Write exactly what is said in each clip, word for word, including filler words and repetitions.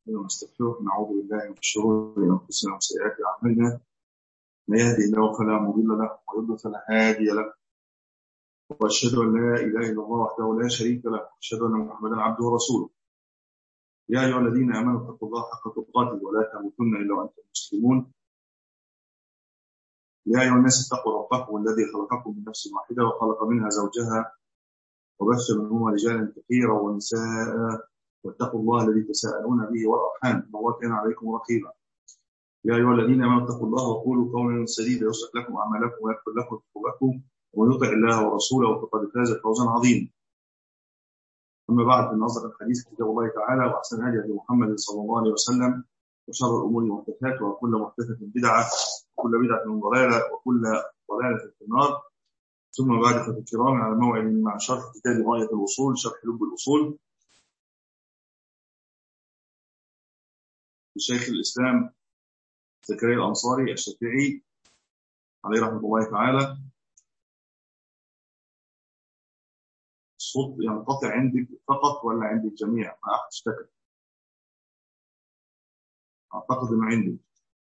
ونستغفره ونعوذ بالله من شرور انفسنا وسيئات اعمالنا. من يهدي الله فلا مضل له ويضلل فلا هادي له، واشهد ان لا اله الا الله وحده لا شريك له، واشهد ان محمدا عبده ورسوله. يا ايها الذين امنوا اتقوا الله حق تقاته ولا تموتن الا وانتم مسلمون. يا ايها الناس اتقوا ربكم الذي خلقكم من نفس واحده وخلق منها زوجها وبث منهما رجالا كثيرا ونساء، واتقوا الله الذي تساءلون به والارحام ان الله كان عليكم رقيبا. يا ايها الذين امنوا اتقوا الله وقولوا قولا سديدا يصلح لكم اعمالكم ويغفر لكم ذنوبكم، ومن يطع الله ورسوله فقد فاز فوزا عظيما. اما بعد، فان اصدق الحديث كتاب الله تعالى، واحسن الهدي هدي محمد صلى الله عليه وسلم، وشر الامور محدثاتها، وكل محدثه بدعه، وكل بدعه ضلاله، وكل ضلاله في النار. ثم بعد، اخوتي الكرام، على موعد مع شرح كتاب غاية الوصول، شرح لب الأصول لشيخ الإسلام زكريا الأنصاري الشافعي عليه رحمة الله تعالى. الصوت ينقطع عندك فقط ولا عند الجميع؟ ما أحد اشتكى، أعتقد ما عندي.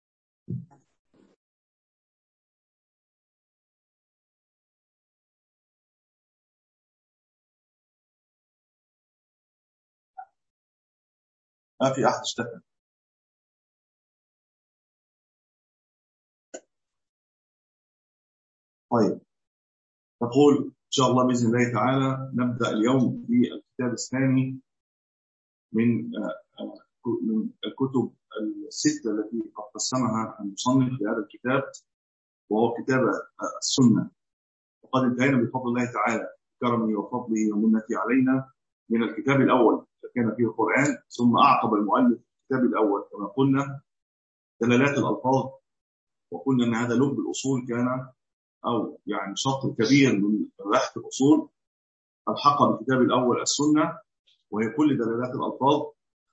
ما في أحد اشتكى. طيب، نقول إن شاء الله بإذن الله تعالى نبدأ اليوم في الكتاب الثاني من من الكتب الستة التي قد قسمها المصنف في هذا الكتاب، وهو كتاب السنة. وقد انتهينا بفضل الله تعالى كرمه وفضله ومنته علينا من الكتاب الأول كان فيه القرآن، ثم أعقب المؤلف الكتاب الأول كما قلنا دلالات الألفاظ، وقلنا أن هذا لب الأصول كان، أو يعني شطر كبير من بحث الأصول، الحق بالكتاب الأول السنة، وهي كل دلالات الألفاظ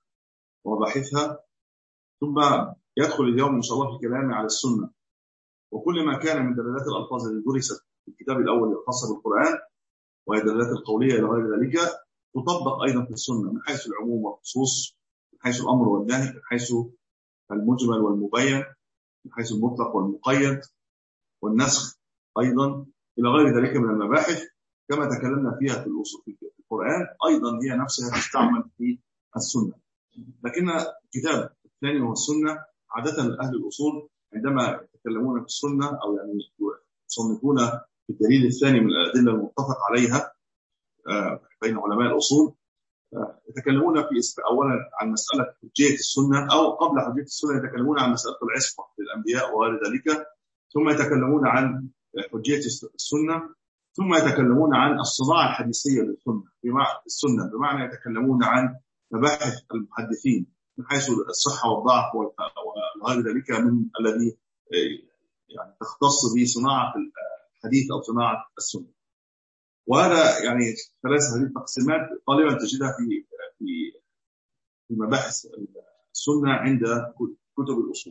وبحثها. ثم يدخل اليوم إن شاء الله في كلامي على السنة، وكل ما كان من دلالات الألفاظ التي درست في الكتاب الأول الخاصة بالقرآن، وهي الدلالات القولية إلى غير ذلك، تطبق أيضا في السنة من حيث العموم والخصوص، من حيث الأمر والنهي، من حيث المجمل والمبين، من حيث المطلق والمقيد والنسخ أيضا إلى غير ذلك من المباحث. كما تكلمنا فيها في الأصول في القرآن، أيضا هي نفسها تستعمل في السنة. لكن الكتاب الثاني هو السنة. عادة أهل الأصول عندما يتكلمون في السنة، أو يعني يصنفون في الدليل الثاني من الأدلة المتفق عليها بين علماء الأصول، يتكلمون في أولا عن مسألة حجية السنة، أو قبل حجية السنة يتكلمون عن مسألة العصمة للأنبياء وغير ذلك، ثم يتكلمون عن حجية السنة، ثم يتكلمون عن الصناعة الحديثية للسنة بمعنى السنة، بمعنى يتكلمون عن مباحث المحدثين من حيث الصحة والضعف وغير ذلك من الذي يعني تختص به صناعة الحديث أو صناعة السنة. وهذا يعني ثلاث هذه التقسيمات غالبا تجدها في في في مباحث السنة عند كتب الأصول.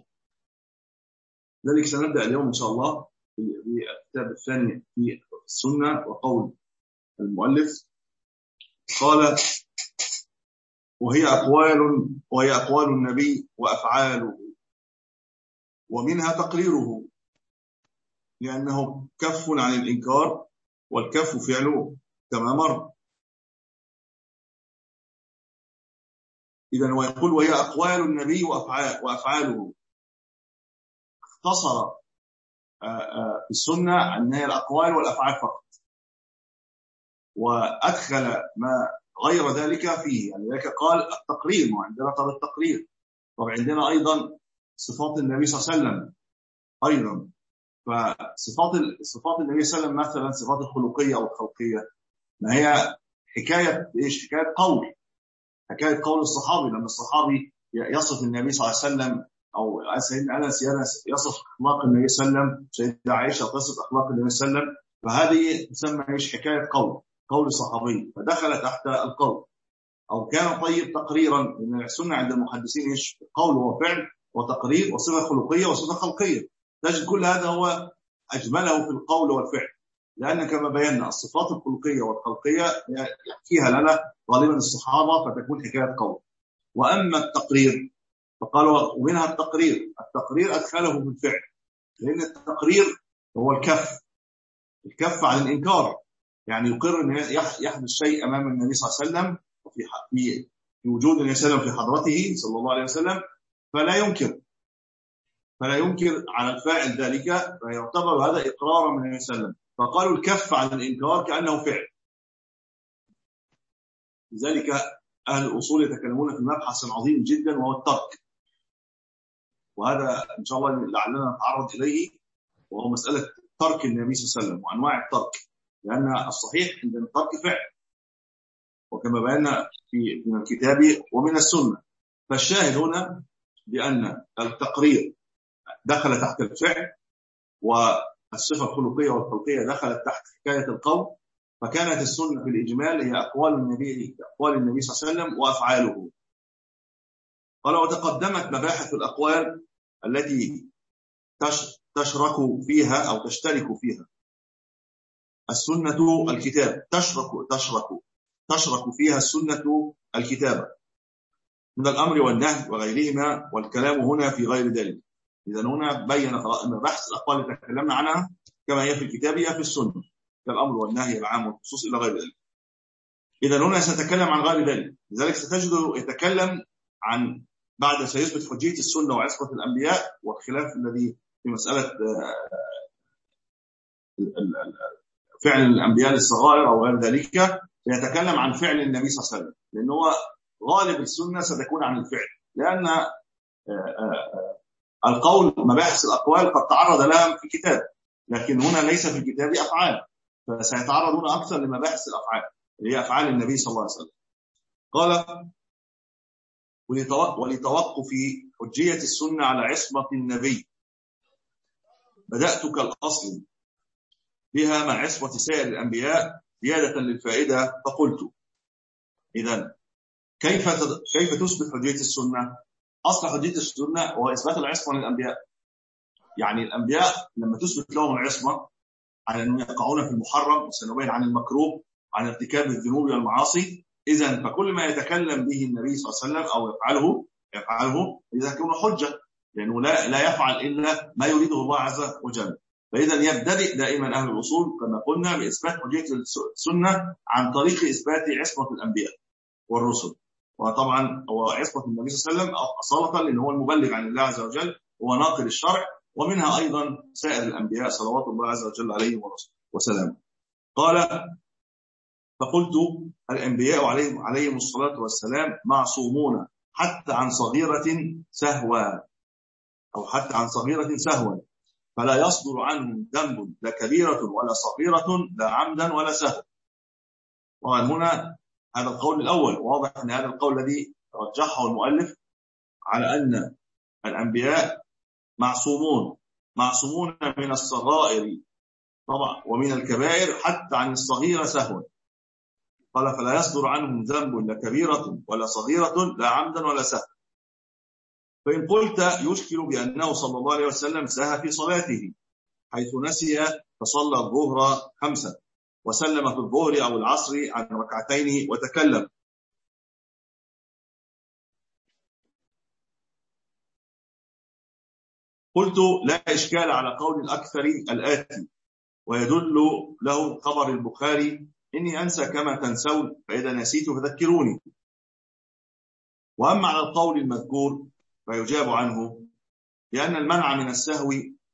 لذلك سنبدأ اليوم إن شاء الله بالكتاب الثاني في السنة. وقول المؤلف قال: وهي أقوال وهي أقوال النبي وأفعاله، ومنها تقريره، لأنه كف عن الإنكار، والكف فعله كما مر. إذن هو يقول وهي أقوال النبي وأفعاله، اختصر في السنة أن هي الأقوال والأفعال فقط، وأدخل ما غير ذلك فيه. يعني ذلك قال التقرير، وعندنا قال التقرير، وعندنا أيضا صفات النبي صلى الله عليه وسلم أيضا. فصفات صفات النبي صلى الله عليه وسلم مثلا صفات الخلقية أو الخلقية، ما هي حكاية إيش؟ حكاية قول، حكاية قول الصحابي. لما الصحابي يصف النبي صلى الله عليه وسلم، أو سيدنا أنس يصف أخلاق النبي صلى الله عليه وسلم، سيدنا عائشة تصف أخلاق النبي صلى الله عليه وسلم، فهذه تسمى إيش؟ حكاية قول، قول صحابي، فدخل تحت القول. أو كان طيب تقريرا، من السنة عند المحدثين إيش؟ قول وفعل وتقرير وصفة خلقية وصفة خلقية. تجد كل هذا هو أجمله في القول والفعل، لأن كما بينا الصفات الخلقية والخلقية يحكيها لنا غالبا الصحابة، فتكون حكاية قول. وأما التقرير فقالوا ومنها التقرير التقرير أدخله في الفعل، لأن التقرير هو الكف الكف عن الإنكار، يعني يقر أن يحدث شيء أمام النبي صلى الله عليه وسلم وفي في وجود النبي صلى الله عليه وسلم في حضرته صلى الله عليه وسلم، فلا ينكر فلا ينكر على الفاعل ذلك، فيعتبر هذا إقرارا من النبي صلى الله عليه وسلم. فقالوا الكف عن الإنكار كأنه فعل. لذلك أهل الأصول يتكلمون في مبحث عظيم جدا وهو الترك، وهذا إن شاء الله لعلنا نتعرض إليه، وهو مسألة ترك النبي صلى الله عليه وسلم وأنواع الترك، لأن الصحيح أن الترك فعل، وكما بينا في من الكتاب ومن السنة. فالشاهد هنا بأن التقرير دخل تحت الفعل، والصفة الخلقية والخلقية دخلت تحت حكاية القول، فكانت السنة في الإجمال هي أقوال النبي أقوال النبي صلى الله عليه وسلم وأفعاله. قال وتقدمت مباحث الأقوال التي تشرك فيها أو تشترك فيها السنة الكتاب تشرك تشرك تشرك فيها السنة الكتابة من الأمر والنهي وغيرهما، والكلام هنا في غير ذلك. إذا هنا بين بحث الأقوال التي تكلمنا عنها كما هي في الكتاب هي في السنة، كالأمر والنهي العام والخصوص إلى غير ذلك. إذا هنا سنتكلم عن غير ذلك، لذلك ستجد يتكلم عن بعد سيثبت حجية السنة وعصمة الأنبياء والخلاف الذي في مسألة فعل الأنبياء الصغائر أو غير ذلك، يتكلم عن فعل النبي صلى الله عليه وسلم، لأنه غالب السنة ستكون عن الفعل، لأن القول مباحث الأقوال قد تعرض لها في الكتاب، لكن هنا ليس في الكتاب أفعال، فسيتعرضون أكثر لمباحث الأفعال اللي هي أفعال النبي صلى الله عليه وسلم. قال ولتوقف حجية السنة على عصمة النبي بدأت كالأصل بها مع عصمة سائر الأنبياء زيادة للفائدة، فقلت إذن كيف كيف تثبت حجية السنة؟ أصل حجية السنة هو إثبات العصمة للأنبياء. يعني الأنبياء لما تثبت لهم العصمة عن أن يقعون في المحرم، وسنبين عن المكروه، عن ارتكاب الذنوب والمعاصي، إذن فكل ما يتكلم به النبي صلى الله عليه وسلم أو يفعله يفعله إذا كان حجة، لأنه لا لا يفعل إلا ما يريده الله عز وجل. فإذا يبتدئ دائما أهل الأصول كما قلنا بإثبات حجية السنة عن طريق إثبات عصمة الأنبياء والرسل، وطبعا هو عصمة النبي صلى الله عليه وسلم أصالة لأنه هو المبلغ عن الله عز وجل، هو ناقل الشرع، ومنها أيضا سائر الأنبياء صلوات الله عز وجل عليهم وسلامه. قال فقلت الأنبياء عليهم عليهم الصلاة والسلام معصومون حتى عن صغيرة سهوا أو حتى عن صغيرة سهوا، فلا يصدر عنهم ذنب لا كبيرة ولا صغيرة لا عمدا ولا سهوا. طبعا هنا هذا القول الأول واضح أن هذا القول الذي رجحه المؤلف على أن الأنبياء معصومون معصومون من الصغائر طبعا ومن الكبائر حتى عن الصغيرة سهوا. قال فلا يصدر عنهم ذنب لا كبيرة ولا صغيرة لا عمدا ولا سهوا. فإن قلت يشكل بأنه صلى الله عليه وسلم سهى في صلاته حيث نسي فصلى الظهر خمسة وسلم في الظهر أو العصر عن ركعتين وتكلم. قلت لا إشكال على قول الأكثر الآتي، ويدل له خبر البخاري إني أنسى كما تنسون فإذا نسيت فذكروني. وأما على القول المذكور فيجاب عنه لأن المنع من السهو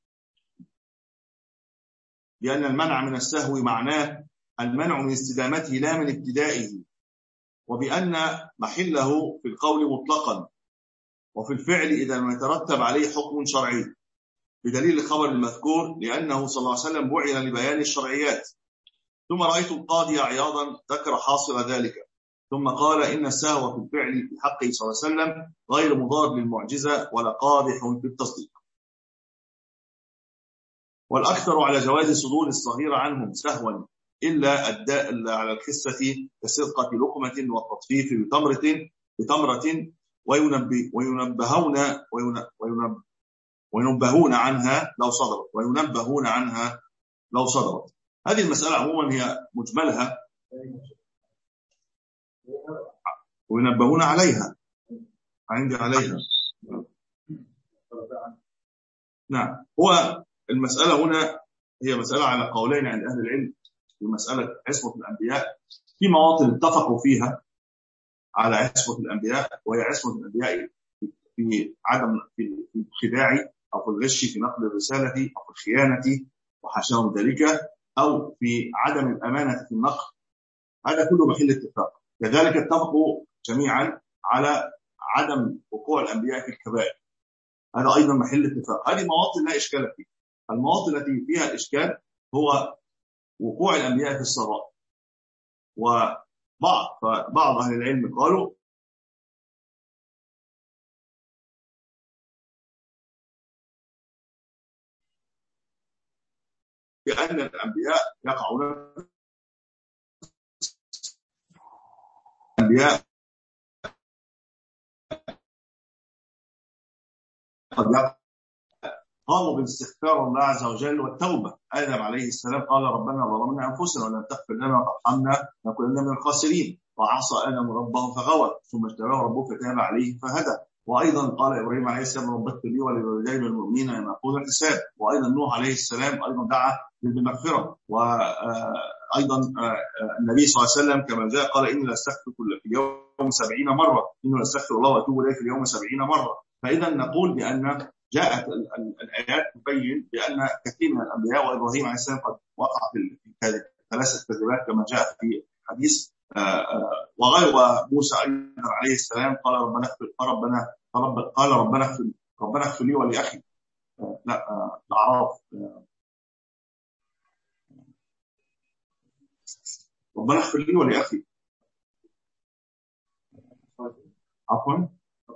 لأن المنع من السهو معناه المنع من استدامته لا من ابتدائه، وبأن محله في القول مطلقا وفي الفعل إذا لم يترتب عليه حكم شرعي، بدليل الخبر المذكور لأنه صلى الله عليه وسلم بعث لبيان الشرعيات. ثم رأيت القاضي عياضا ذكر حاصل ذلك ثم قال إن السهو في الفعل في حقه صلى الله عليه وسلم غير مضاد للمعجزة ولا قادح في التصديق. والأكثر على جواز صدور الصغير عنهم سهوا إلا الدال على الخسة كسرقة لقمة والتطفيف بتمرة بتمرة وينبهون وينبهون عنها لو صدرت وينبهون عنها لو صدرت. هذه المسألة عموما هي مجملها وينبهون عليها عندي عليها. نعم، هو المسألة هنا هي مسألة على قولين عند أهل العلم في مسألة عصمة الأنبياء. في مواطن اتفقوا فيها على عصمة الأنبياء، وهي عصمة الأنبياء في عدم في الخداع أو في الغش في نقل الرسالة أو في الخيانة وحاشا من ذلك، أو في عدم الأمانة في النقل. هذا كله محل اتفاق. كذلك اتفقوا جميعا على عدم وقوع الأنبياء في الكبائر، هذا أيضا محل اتفاق. هذه مواطن لا إشكال فيها. المواطن التي فيها الإشكال هو وقوع الأنبياء في الصغائر. وبعض فبعض أهل العلم قالوا بأن الأنبياء يقعون الأنبياء قد يقع قاموا بالاستغفار الله عز وجل والتوبة. آدم عليه السلام قال ربنا ظلمنا أنفسنا ولم تغفر لنا وترحمنا لنكونن من الخاسرين، وعصى آدم ربه فغوى ثم اجتباه ربه فتاب عليه فهدى. وأيضا قال إبراهيم عليه السلام رب اغفر لي ولوالدي والمؤمنين يوم يقوم الحساب. وأيضا نوح عليه السلام أيضا دعا بالمغفرة. وأيضا النبي صلى الله عليه وسلم كما جاء قال إني لاستغفر كل في اليوم سبعين مرة، إني لاستغفر الله وأتوب إليه في اليوم سبعين مرة. فإذا نقول بأن جاءت الآيات تبين بأن كثير من الأنبياء وإبراهيم عليه السلام قد وقع في ثلاثة كذبات كما جاء في الحديث، وغير موسى أيضا عليه السلام قال ربنا ربنا قال ربنا اغفر ربنا اغفر لي ولأخي. لا الأعراف ربنا اغفر لي ولأخي عفوا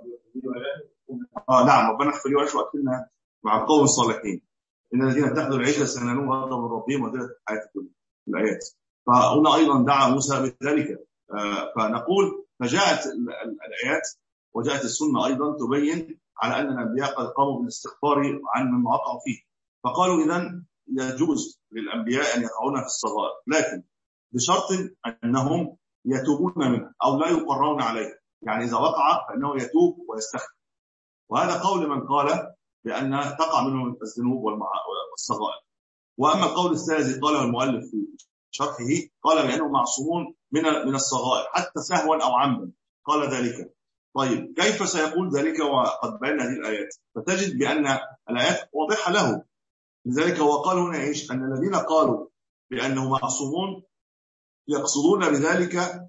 اه نعم ربنا اغفر لي ولأخي وأكلنا مع القوم الصالحين إن الذين اتخذوا العجل سينالون غضب من ربهم وذلت آيات الآيات. فهنا أيضا دعا موسى بذلك. آه فنقول فجاءت الآيات وجاءت السنة أيضا تبين على أن الأنبياء قد قاموا بالاستغفار عن مما وقعوا فيه. فقالوا إذن يجوز للأنبياء أن يقعون في الصغائر، لكن بشرط أنهم يتوبون منه أو لا يقرون عليه. يعني إذا وقع فإنه يتوب ويستغفر. وهذا قول من قال بأن تقع منهم الذنوب والصغائر. وأما القول الثالث قاله المؤلف في شرحه قال بأنهم معصومون من من الصغائر حتى سهوا أو عمدا، قال ذلك. طيب كيف سيقول ذلك وقد بين هذه الآيات؟ فتجد بأن الآيات واضحة له. لذلك هو قال هنا إيش؟ أن الذين قالوا بأنه معصومون يقصدون بذلك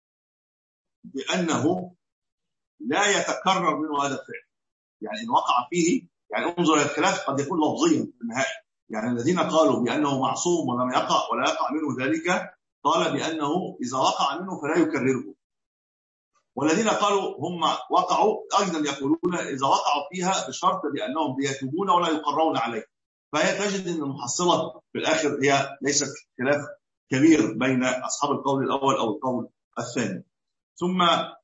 بأنه لا يتكرر منه هذا الفعل. يعني إن وقع فيه، يعني انظر الخلاف قد يكون لفظيا في النهاية. يعني الذين قالوا بأنه معصوم ولم يقع ولا يقع منه ذلك قال بأنه إذا وقع منه فلا يكرره. والذين قالوا هم وقعوا أيضا يقولون إذا وقعوا فيها بشرط بأنهم يتوبون ولا يقرون عليه. فهي تجد أن المحصلة في الآخر هي ليست خلاف كبير بين أصحاب القول الأول أو القول الثاني. ثم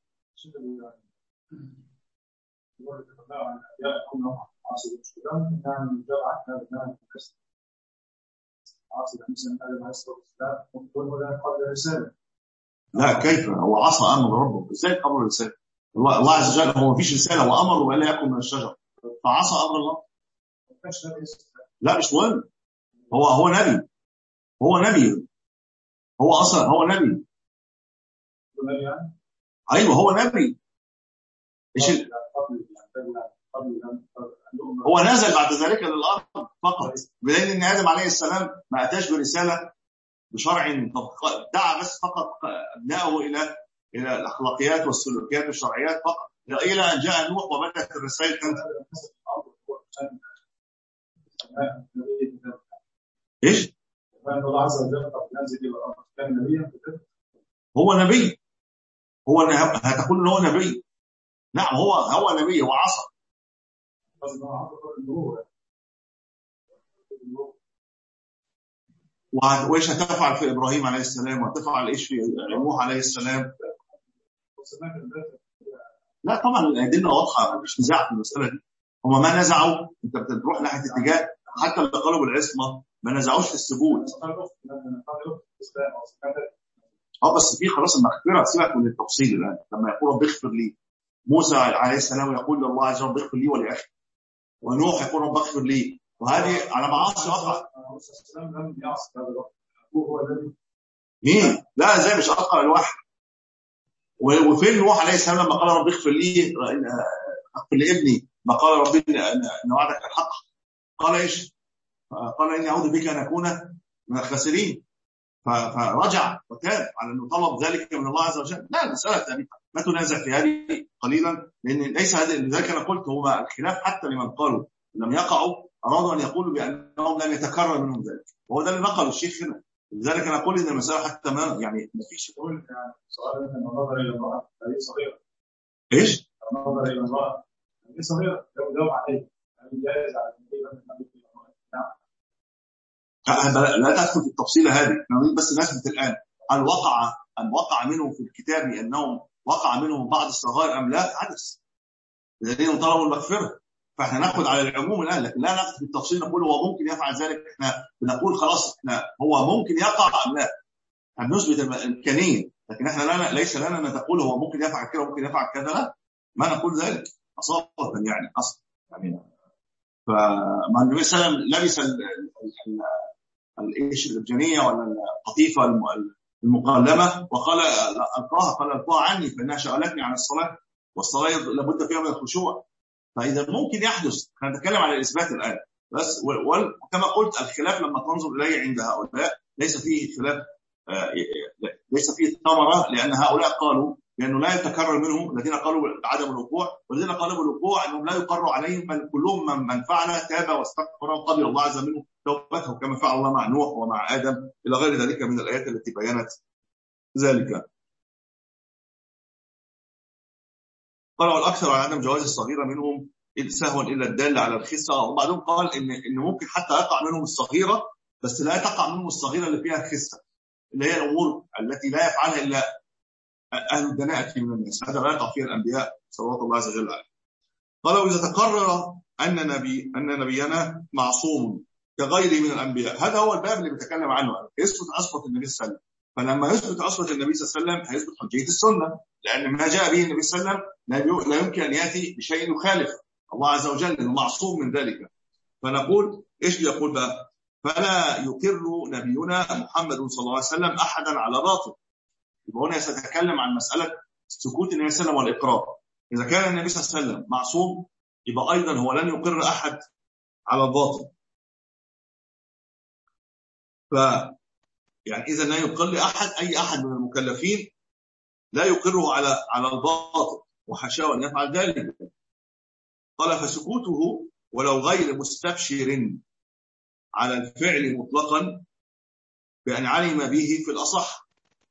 لا كيف هو عصى امر ربه ازاي قبل الرساله؟ الله, الله عز وجل هو مفيش رساله وامره بأن لا يأكل من الشجر فعصى امر الله. لا مش مهم، هو هو نبي هو نبي هو اصلا هو نبي ايوه هو نبي. ايش هو نزل بعد ذلك للارض فقط، بدليل ان ادم عليه السلام ما اتاش برساله بشرع دعا بس فقط ابنائه الى الى الاخلاقيات والسلوكيات والشرعيات فقط الى ان جاء نوح وبدات الرسائل تنزل. ايش؟ الله عز وجل ينزل الى الارض كان نبيا هو نبي هو هتقول ان هو نبي؟ نعم هو هو نبي هو عصى. وايش هتفعل في ابراهيم عليه السلام وهتفعل ايش في نوح عليه السلام؟ لا طبعا الادله واضحه مش نزاع في المساله دي. هم ما نزعوا، انت بتروح ناحيه اتجاه حتى اللي قالوا بالعصمه ما نزعوش في الثبوت. اه بس في خلاص المغفره، سيبك من التفصيل الان لما يقول رب اغفر لي موسى عليه السلام يقول لله عز وجل اغفر لي ولأخي، ونوح يقول رب اغفر لي، وهذه على معاصي وقع. موسى عليه السلام لم يعصي هذا هو الذي مين؟ لا زي مش أتقى الواحد. وفين نوح عليه السلام لما قال رب اغفر لي اغفر لابني ما قال ربي ان وعدك الحق؟ قال ايش؟ قال اني اعوذ بك ان اكون من الخاسرين، فرجع وتاب على انه طلب ذلك من الله عز وجل. لا المساله ثابته، ما تنازع في هذه قليلا، لان ليس هذا. لذلك انا قلت هو الخلاف حتى لمن قالوا لم يقعوا ارادوا ان يقولوا بانهم لم يتكرر منهم ذلك، وهو ده اللي نقله الشيخ هنا. لذلك انا اقول ان المساله حتى ما يعني ما فيش يقول يعني سؤال النظر الى الله هذه صغيره. ايش؟ النظر الى الله هذه صغيره لو جاوب عليه هل جائز على النبي؟ لا تدخل في التفصيل هذه، نريد بس نثبت الآن هل وقع أم وقع منهم في الكتاب أنهم وقع منهم بعض الصغائر أم لا؟ حدث الذين طلبوا المغفرة، فاحنا ناخذ على العموم الآن، لكن لا ناخذ في التفصيل نقول هو ممكن يفعل ذلك. احنا بنقول خلاص احنا هو ممكن يقع أم لا، هنثبت الإمكانية، لكن احنا لا ليس لنا أن تقول هو ممكن يفعل كذا وممكن يفعل كذا، لا ما نقول ذلك أصابة يعني أصلا يعني. فما النبي صلى الله عليه وسلم لبس الايش الابجنيه ولا القطيفه المقلمه وقال القاها، قال القاها عني فانها شغلتني عن الصلاه، والصلاه لابد فيها من الخشوع. فاذا ممكن يحدث، احنا نتكلم على الاثبات الان بس، وكما قلت الخلاف لما تنظر اليه عند هؤلاء ليس فيه خلاف، ليس فيه ثمره، لان هؤلاء قالوا لانه لا يتكرر منهم الذين قالوا بعدم الوقوع، والذين قالوا بالوقوع انهم لا يقر عليهم، بل كلهم من فعل تاب واستغفر وقبل الله عز وجل توبته كما فعل الله مع نوح ومع آدم إلى غير ذلك من الآيات التي بيّنت ذلك. قالوا الأكثر على عدم جواز الصغيرة منهم سهوا إلا الدال على الخسة، وبعدهم قال إن إن ممكن حتى يقع منهم الصغيرة، بس لا تقع منهم الصغيرة اللي فيها خسة، اللي هي الأمور التي لا يفعلها إلا أهل الدناءة من الناس، هذا لا يقع فيها الأنبياء صلوات الله عز وجل عليه. قالوا إذا تقرر أن نبي أن نبينا معصوم كغيره من الأنبياء، هذا هو الباب اللي بيتكلم عنه، يثبت عصمة النبي صلى الله عليه وسلم. فلما يثبت عصمة النبي صلى الله عليه وسلم هيثبت حجية السنة، لأن ما جاء به النبي صلى الله عليه وسلم لا يمكن أن يأتي بشيء يخالف الله عز وجل، لأنه معصوم من ذلك. فنقول إيش يقول بقى؟ فلا يقر نبينا محمد صلى الله عليه وسلم أحدا على باطل. يبقى هنا سيتكلم عن مسألة سكوت النبي صلى الله عليه وسلم والإقرار. إذا كان النبي صلى الله عليه وسلم معصوم يبقى أيضا هو لن يقر أحد على الباطل. ف يعني إذا لا يقر أحد أي أحد من المكلفين لا يقره على على الباطل، وحاشاه أن يفعل ذلك. قال فسكوته ولو غير مستبشر على الفعل مطلقا بأن علم به في الأصح.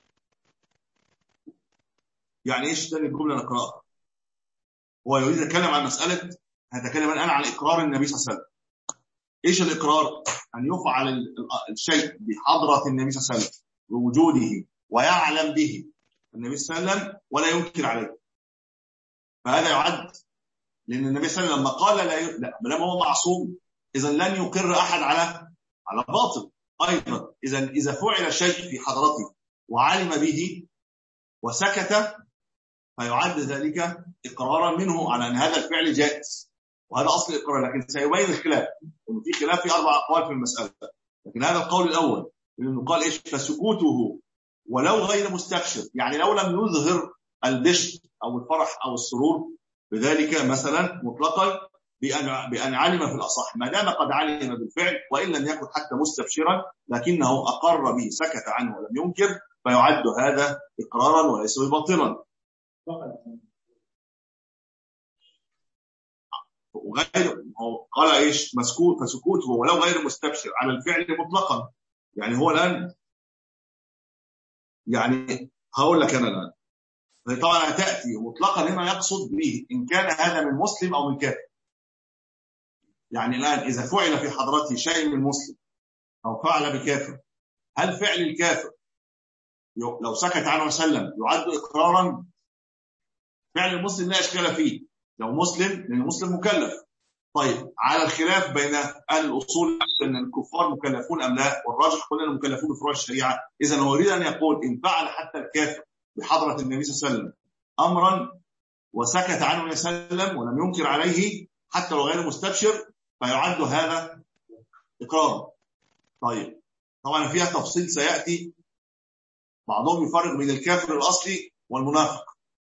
يعني إيش تاني الجملة نقرأها؟ هو يريد يتكلم عن مسألة، هتكلم الآن عن إقرار النبي صلى الله عليه وسلم. إيش الإقرار؟ أن يفعل الشيء بحضرة النبي صلى الله عليه وسلم بوجوده ويعلم به النبي صلى الله عليه وسلم ولا ينكر عليه، فهذا يعد، لأن النبي صلى الله عليه وسلم لما قال لا ي... لا بلما هو معصوم إذا لن يقر أحد على على باطل. أيضا إذا إذا فعل شيء في حضرته وعلم به وسكت فيعد ذلك إقرارا منه على أن هذا الفعل جائز، وهذا أصل الإقرار. لكن سيبين الخلاف، وإنه في خلاف في أربع أقوال في المسألة، لكن هذا القول الأول لأنه قال إيش؟ فسكوته ولو غير مستبشر، يعني لو لم يظهر البشر أو الفرح أو السرور بذلك مثلا مطلقا بأن, بأن علم في الأصح، ما دام قد علم بالفعل وإن لم يكن حتى مستبشرا لكنه أقر به سكت عنه ولم ينكر، فيعد هذا إقرارا وليس باطلا. وغير قال ايش؟ مسكوت فسكوته ولو غير مستبشر على الفعل مطلقا، يعني هو الان يعني هقول لك انا الان طبعا هتاتي مطلقا هنا يقصد به ان كان هذا من مسلم او من كافر. يعني الان اذا فعل في حضرته شيء من مسلم او فعل بكافر، هل فعل الكافر لو سكت عنه وسلم يعد اقرارا؟ فعل المسلم لا اشكال فيه لو مسلم، لأن المسلم مكلف. طيب على الخلاف بين أهل الأصول أن الكفار مكلفون أم لا، والراجح كلنا مكلفون بفروع الشريعة. إذا هو يريد أن يقول إن فعل حتى الكافر بحضرة النبي صلى الله عليه وسلم أمرا وسكت عنه النبي صلى الله عليه وسلم ولم ينكر عليه حتى لو غير مستبشر فيعد هذا إقرار. طيب طبعا فيها تفصيل سيأتي، بعضهم يفرق بين الكافر الأصلي والمنافق.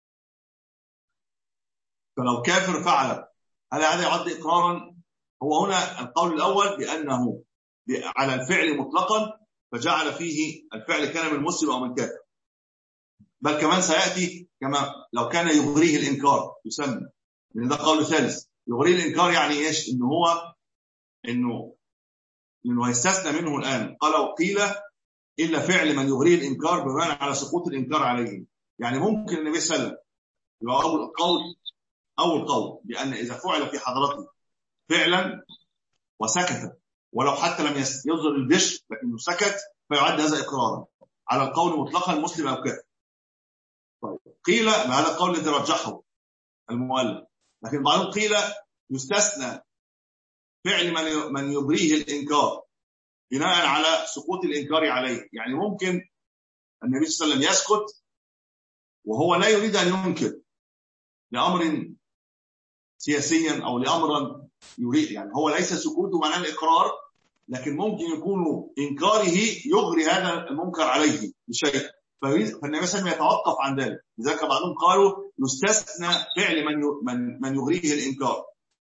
فلو كافر فعل هل هذا يعد إقرارا؟ هو هنا القول الأول بأنه على الفعل مطلقا فجعل فيه الفعل كان من مسلم أو من كافر، بل كمان سيأتي كما لو كان يغريه الإنكار يسمى، لأن ده قول ثالث. يغريه الإنكار يعني إيش؟ إنه هو إنه إنه هيستثنى منه الآن. قال وقيل إلا فعل من يغريه الإنكار بمعنى على سقوط الإنكار عليه. يعني ممكن النبي صلى الله عليه وسلم يبقى أول قول أول قول بأن إذا فعل في حضرته فعلا وسكت ولو حتى لم يظهر البشر لكنه سكت فيعد هذا إقرارا على القول مطلقا مسلم أو كافر. طيب قيل ما هذا القول الذي رجحه المؤلف، لكن بعضهم قيل يستثنى فعل من من يبريه الإنكار بناء على سقوط الإنكار عليه. يعني ممكن النبي صلى الله عليه وسلم يسكت وهو لا يريد أن ينكر لأمر سياسيا أو لأمر يريد، يعني هو ليس سكوته معناه الإقرار، لكن ممكن يكون إنكاره يغري هذا المنكر عليه بشيء، فالنبي صلى الله عليه وسلم يتوقف عن ذلك. لذلك بعضهم قالوا يستثنى فعل من من من يغريه الإنكار،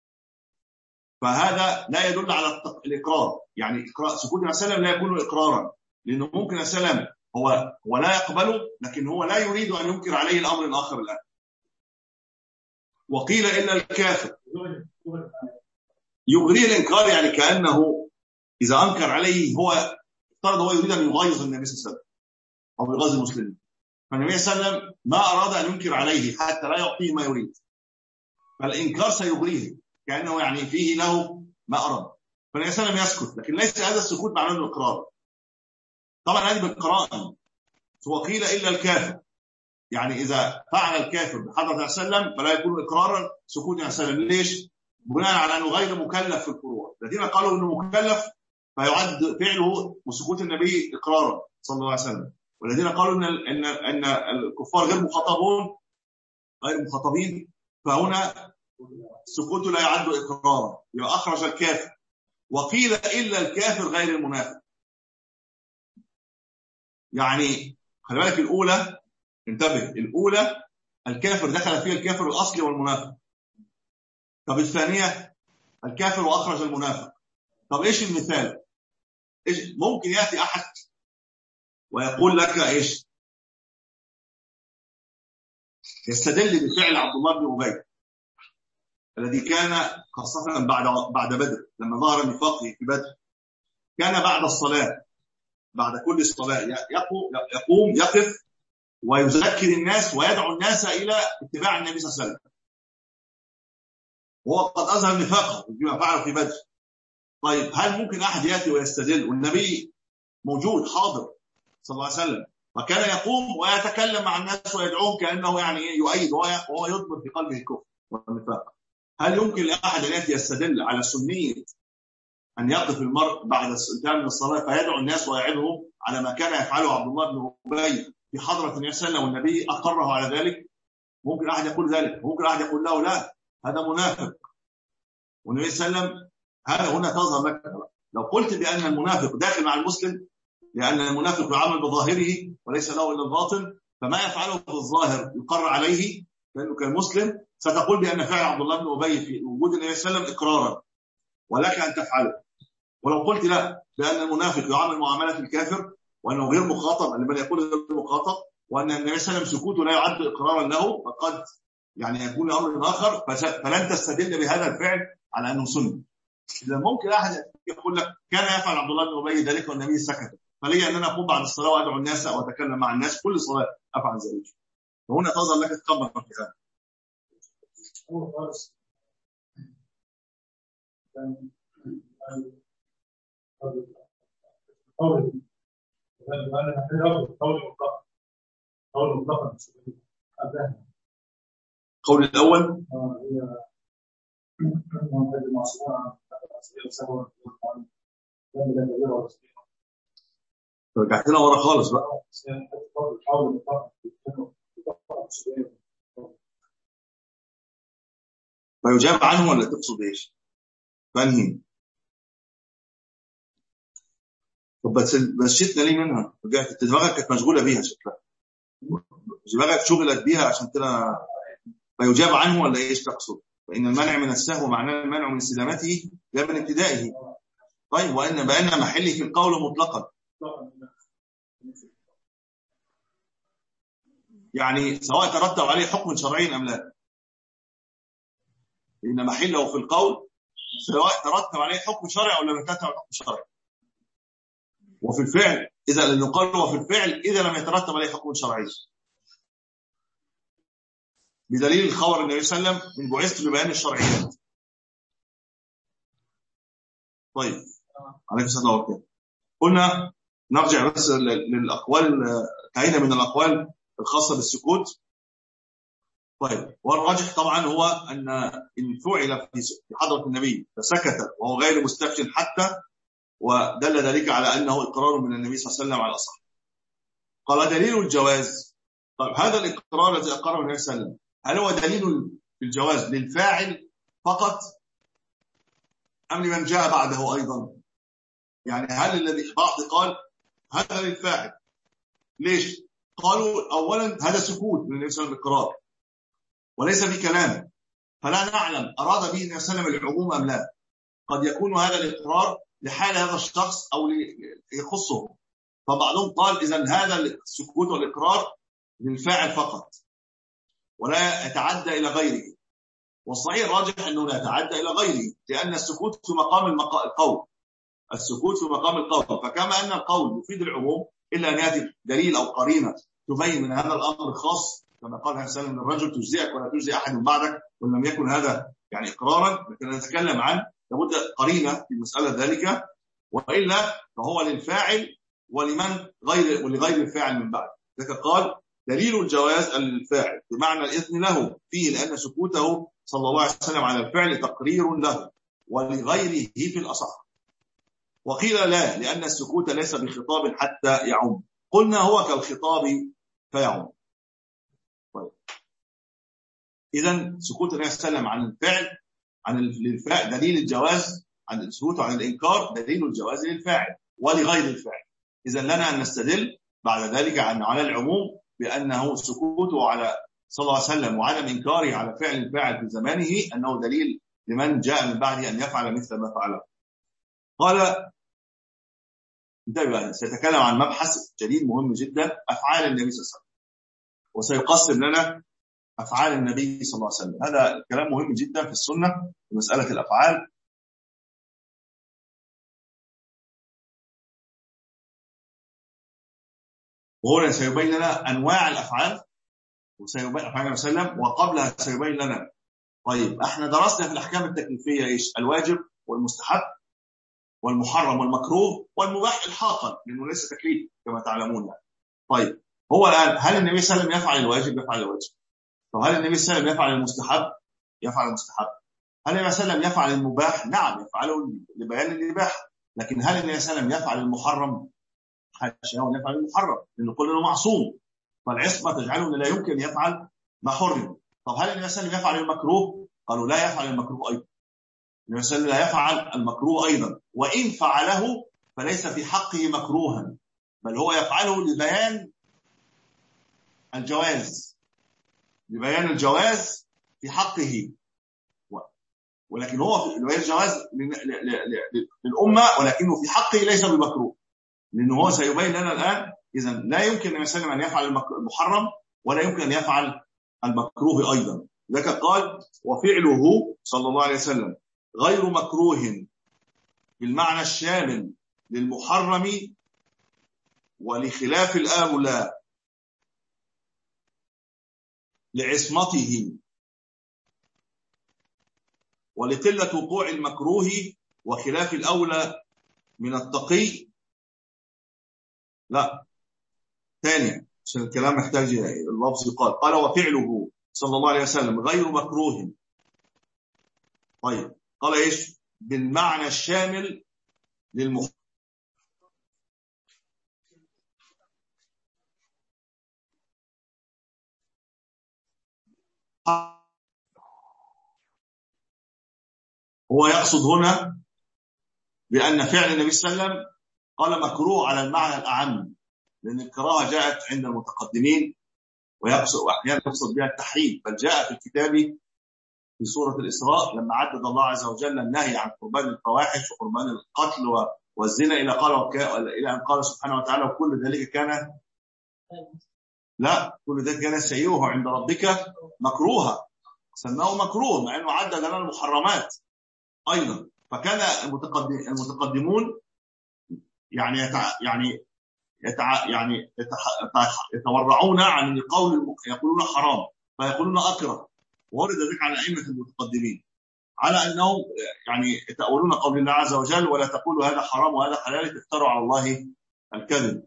فهذا لا يدل على الإقرار. يعني سكوت النبي صلى الله عليه وسلم لا يكون إقرارا، لأنه ممكن السلام هو هو لا يقبله لكن هو لا يريد أن ينكر عليه الأمر الآخر الآن. وقيل إلا الكافر يغريه الإنكار، يعني كأنه إذا أنكر عليه هو افترض هو يريد أن يغيظ النبي صلى الله عليه وسلم أو يغيظ المسلمين، فالنبي صلى الله عليه وسلم ما أراد أن ينكر عليه حتى لا يعطيه ما يريد، فالإنكار سيغريه كأنه يعني فيه له ما أراد، فالنبي صلى الله عليه وسلم يسكت. لكن ليس هذا السكوت معناه الإقرار، طبعا هذه بالقراءة. وقيل إلا الكافر، يعني إذا فعل الكافر بحضرة النبي صلى الله عليه وسلم فلا يكون إقرارا سكوت النبي صلى الله عليه وسلم. ليش؟ بناء على أنه غير مكلف في الفروع. الذين قالوا أنه مكلف فيعد فعله وسكوت النبي إقرارا صلى الله عليه وسلم، والذين قالوا أن أن أن الكفار غير مخاطبون غير مخاطبين فهنا سكوته لا يعد إقرارا، يبقى أخرج الكافر. وقيل إلا الكافر غير المنافق، يعني خلي بالك الأولى انتبه، الأولى الكافر دخل فيها الكافر الأصلي والمنافق. طب الثانية الكافر وأخرج المنافق. طب إيش المثال؟ إيش ممكن يأتي أحد ويقول لك إيش؟ يستدل بفعل عبد الله بن أبي الذي كان خاصة بعد بعد بدر، لما ظهر نفاقه في بدر كان بعد الصلاة بعد كل صلاة يقوم يقف ويذكر الناس ويدعو الناس إلى اتباع النبي صلى الله عليه وسلم، وهو قد أظهر نفاقه بما فعل في بدر. طيب هل ممكن أحد يأتي ويستدل والنبي موجود حاضر صلى الله عليه وسلم وكان يقوم ويتكلم مع الناس ويدعوهم كأنه يعني يؤيد وهو يضمر في قلبه الكفر والنفاق؟ هل يمكن لأحد أن يأتي يستدل على سنية أن يقف المرء بعد الانتهاء من الصلاة فيدعو الناس ويعظهم على ما كان يفعله عبد الله بن أبي في حضرة النبي صلى الله عليه وسلم والنبي أقره على ذلك؟ ممكن أحد يقول ذلك، ممكن أحد يقول له لا هذا منافق، والنبي صلى الله عليه وسلم هذا هنا تظهر لك. لو قلت بأن المنافق داخل مع المسلم لأن المنافق يعمل بظاهره وليس له إلا الباطن، فما يفعله في الظاهر يقر عليه لأنه كالمسلم، ستقول بأن فعل عبد الله بن أبي في وجود النبي صلى الله عليه وسلم إقرارا ولك أن تفعله. ولو قلت لا بأن المنافق يعمل معاملة الكافر وأنه غير مخاطب، لمن يقول غير مخاطب، وأن النبي صلى الله عليه وسلم سكوته لا يعد إقرارا له، فقد يعني يكون أمر آخر، فلن تستدل بهذا الفعل على أنه سنة. إذا ممكن أحد يقول لك كان يفعل عبد الله بن أبي ذلك والنبي سكت، فلي أن أنا أقوم بعد الصلاة وأدعو الناس أو أتكلم مع الناس كل صلاة أفعل ذلك، وهنا تظهر لك تقبل في هذا. قول الأول رجعت لنا ورا خالص بقى. فيجاب عنه ولا تقصد ايش؟ فانهي. طب بس مشيتنا ليه منها؟ رجعت دماغك كانت مشغوله بيها شكلها، دماغك شغلت بيها عشان كده. فيجاب عنه ولا ايش تقصد؟ فان المنع من السهو معناه المنع من استدامته لا من ابتدائه. طيب وان بان محلي في القول مطلقا، يعني سواء ترتب عليه حكم شرعي ام لا، ان محله في القول سواء ترتب عليه حكم شرعي او لم يترتب عليه حكم شرعي. وفي الفعل اذا اللي قال وفي الفعل اذا لم يترتب عليه حكم شرعي، بدليل خبر النبي صلى الله عليه وسلم من بعثت ببيان الشرعيات. طيب عليك الصلاه والسلام. قلنا نرجع بس للاقوال، انتهينا من الاقوال الخاصه بالسكوت. طيب والراجح طبعا هو ان ان فعل في حضره النبي فسكت وهو غير مستفشن حتى، ودل ذلك على انه اقرار من النبي صلى الله عليه وسلم على الاصح. قال دليل الجواز. طيب هذا الاقرار الذي اقره النبي صلى الله عليه وسلم هل هو دليل الجواز للفاعل فقط ام لمن جاء بعده ايضا؟ يعني هل الذي بعض قال هذا للفاعل، ليش؟ قالوا اولا هذا سكوت من النبي صلى الله عليه وسلم اقرار وليس بكلام، فلا نعلم اراد به النبي صلى الله عليه وسلم العموم ام لا. قد يكون هذا الاقرار لحال هذا الشخص او يخصه، فبعضهم قال اذا هذا السكوت والاقرار للفاعل فقط ولا يتعدى الى غيره. والصحيح الراجح انه لا يتعدى الى غيره، لان السكوت في مقام القول، السكوت في مقام القول، فكما ان القول يفيد العموم الا ان ياتي دليل او قرينه تبين من هذا الامر خاص، كما قال النبي صلى الله عليه وسلم للرجل تجزئك ولا تجزئ احد بعدك، وان لم يكن هذا يعني اقرارا، لكن نتكلم عن لابد قرينه في مساله ذلك، والا فهو للفاعل ولمن غير ولغير الفاعل من بعد. ذلك قال دليل الجواز الفاعل بمعنى الاذن له فيه، لان سكوته صلى الله عليه وسلم على الفعل تقرير له ولغيره في الاصح. وقيل لا، لان السكوت ليس بخطاب حتى يعم، قلنا هو كالخطاب فيعم. طيب اذا سكوت النبي صلى الله عليه وسلم عن الفعل عن الفاعل دليل الجواز، عن السكوت عن الانكار دليل الجواز للفاعل ولغير الفاعل. اذا لنا ان نستدل بعد ذلك عن على العموم بانه سكوته على صلى الله عليه وسلم وعدم انكاره على فعل الفاعل في زمانه انه دليل لمن جاء من بعده ان يفعل مثل ما فعله. قال انتبه، سيتكلم عن مبحث جديد مهم جدا، افعال النبي صلى الله عليه وسلم، وسيقسم لنا افعال النبي صلى الله عليه وسلم. هذا الكلام مهم جدا في السنه في مساله الافعال. وهو سيبين لنا انواع الافعال وسيبين افعال النبي صلى الله عليه وسلم، وقبلها سيبين لنا. طيب احنا درسنا في الاحكام التكليفيه ايش؟ الواجب والمستحب والمحرم والمكروه والمباح الحاقا، لانه ليس تكليف كما تعلمون. طيب هو الان هل النبي صلى الله عليه وسلم يفعل الواجب؟ يفعل الواجب. طب هل النبي صلى الله عليه وسلم يفعل المستحب؟ يفعل المستحب. هل النبي صلى الله عليه وسلم يفعل المباح؟ نعم يفعله لبيان الاباحه. لكن هل النبي صلى الله عليه وسلم يفعل المحرم؟ حاشا هو يفعل المحرم، لانه كلنا معصوم، فالعصمه تجعله لا يمكن يفعل ما حرم. طب هل النبي صلى الله عليه وسلم يفعل المكروه؟ قالوا لا يفعل المكروه ايضا. النبي صلى الله عليه وسلم لا يفعل المكروه ايضا، وان فعله فليس في حقه مكروها، بل هو يفعله لبيان الجواز، لبيان الجواز في حقه، ولكن هو في بيان الجواز للامه، ولكنه في حقه ليس بمكروه، لانه هو سيبين لنا الان. اذا لا يمكن النبي صلى الله عليه وسلم ان يفعل المحرم ولا يمكن ان يفعل المكروه ايضا. ذلك قال وفعله صلى الله عليه وسلم غير مكروه بالمعنى الشامل للمحرم ولخلاف الأولى لعصمته ولقلة وقوع المكروه وخلاف الأولى من التقي. لا ثانية عشان الكلام محتاج اللفظ. قال قال وفعله صلى الله عليه وسلم غير مكروه. طيب قال ايش؟ بالمعنى الشامل للمحرم هو يقصد هنا بأن فعل النبي صلى الله عليه وسلم قال مكروه على المعنى الأعم، لأن الكراهة جاءت عند المتقدمين ويقصد وأحيانا يقصد بها التحريم، بل جاء في الكتاب في سورة الإسراء لما عدد الله عز وجل النهي عن قربان الفواحش وقربان القتل والزنا إلى قال إلى أن قال سبحانه وتعالى وكل ذلك كان لا كل ذلك كان سيئه عند ربك مكروها، سماه مكروه مع أنه عدد لنا المحرمات أيضا. فكان المتقدم المتقدمون يعني يتع... يعني يتع... يعني يتح... يتورعون عن القول، يقولون حرام فيقولون أكره، وورد ذلك عن أئمة المتقدمين على أنهم يعني يتأولون قول الله عز وجل ولا تقولوا هذا حرام وهذا حلال تفتروا على الله الكذب،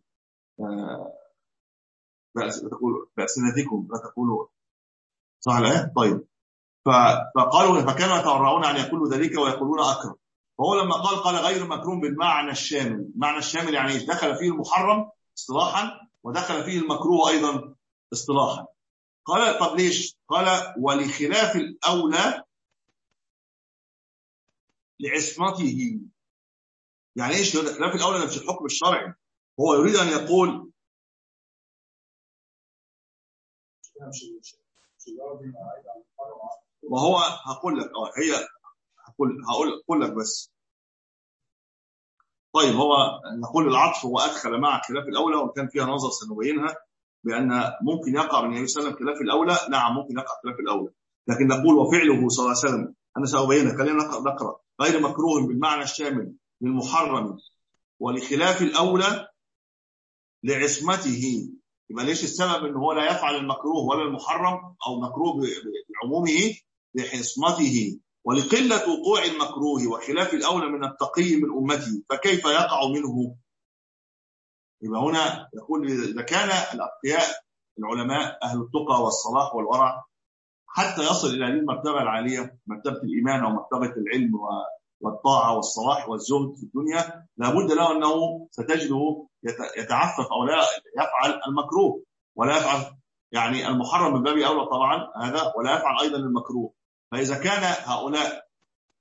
بألسنتكم لا تقولوا صح الآية. طيب فقالوا فكانوا يتورعون عن يقولوا ذلك ويقولون أكره، فهو لما قال قال غير مكروه بالمعنى الشامل. معنى الشامل يعني دخل فيه المحرم اصطلاحا ودخل فيه المكروه أيضا اصطلاحا. قال طب ليش؟ قال ولخلاف الأولى لعصمته. يعني ايش خلاف الأولى في الحكم الشرعي؟ هو يريد أن يقول وهو هقول لك اه هي هقول هقول اقول لك بس. طيب هو نقول العطف هو أدخل مع خلاف الأولى وكان فيها نظر سنبينها بأن ممكن يقع من النبي صلى الله عليه وسلم خلاف الأولى. نعم ممكن يقع خلاف الأولى، لكن نقول وفعله صلى الله عليه وسلم أنا سأبينها. خلينا نقرأ غير مكروه بالمعنى الشامل للمحرم ولخلاف الأولى لعصمته. يبقى ليش السبب ان هو لا يفعل المكروه ولا المحرم او مكروه بعمومه؟ لعصمته ولقلة وقوع المكروه وخلاف الأولى من التقي من أمته فكيف يقع منه؟ يبقى هنا يقول إذا كان الأتقياء العلماء أهل التقى والصلاح والورع حتى يصل إلى هذه المرتبة العالية مرتبة الإيمان ومرتبة العلم والطاعة والصلاح والزهد في الدنيا، لابد له أنه ستجده يتعفف أو لا يفعل المكروه ولا يفعل يعني المحرم من باب أولى طبعا هذا، ولا يفعل أيضا المكروه. فإذا كان هؤلاء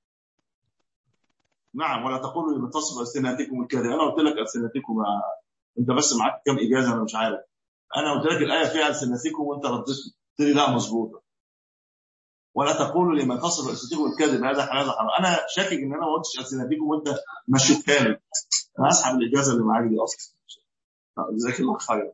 نعم ولا تقولوا لمتصف ألسنتكم الكذب. أنا قلت لك ألسنتكم أنت بس معاك كم إجازة أنا مش عارف. أنا قلت لك الآية فيها ألسنتكم وأنت ردت قلت لي لا مظبوطة. ولا تقولوا لمن تصف ألسنتكم الكذب هذا حلال حرام. أنا شاكك إن أنا ما قلتش ألسنتكم وأنت مشيتها لي. أنا أسحب الإجازة اللي معاك دي أصلا. جزاك الله خير.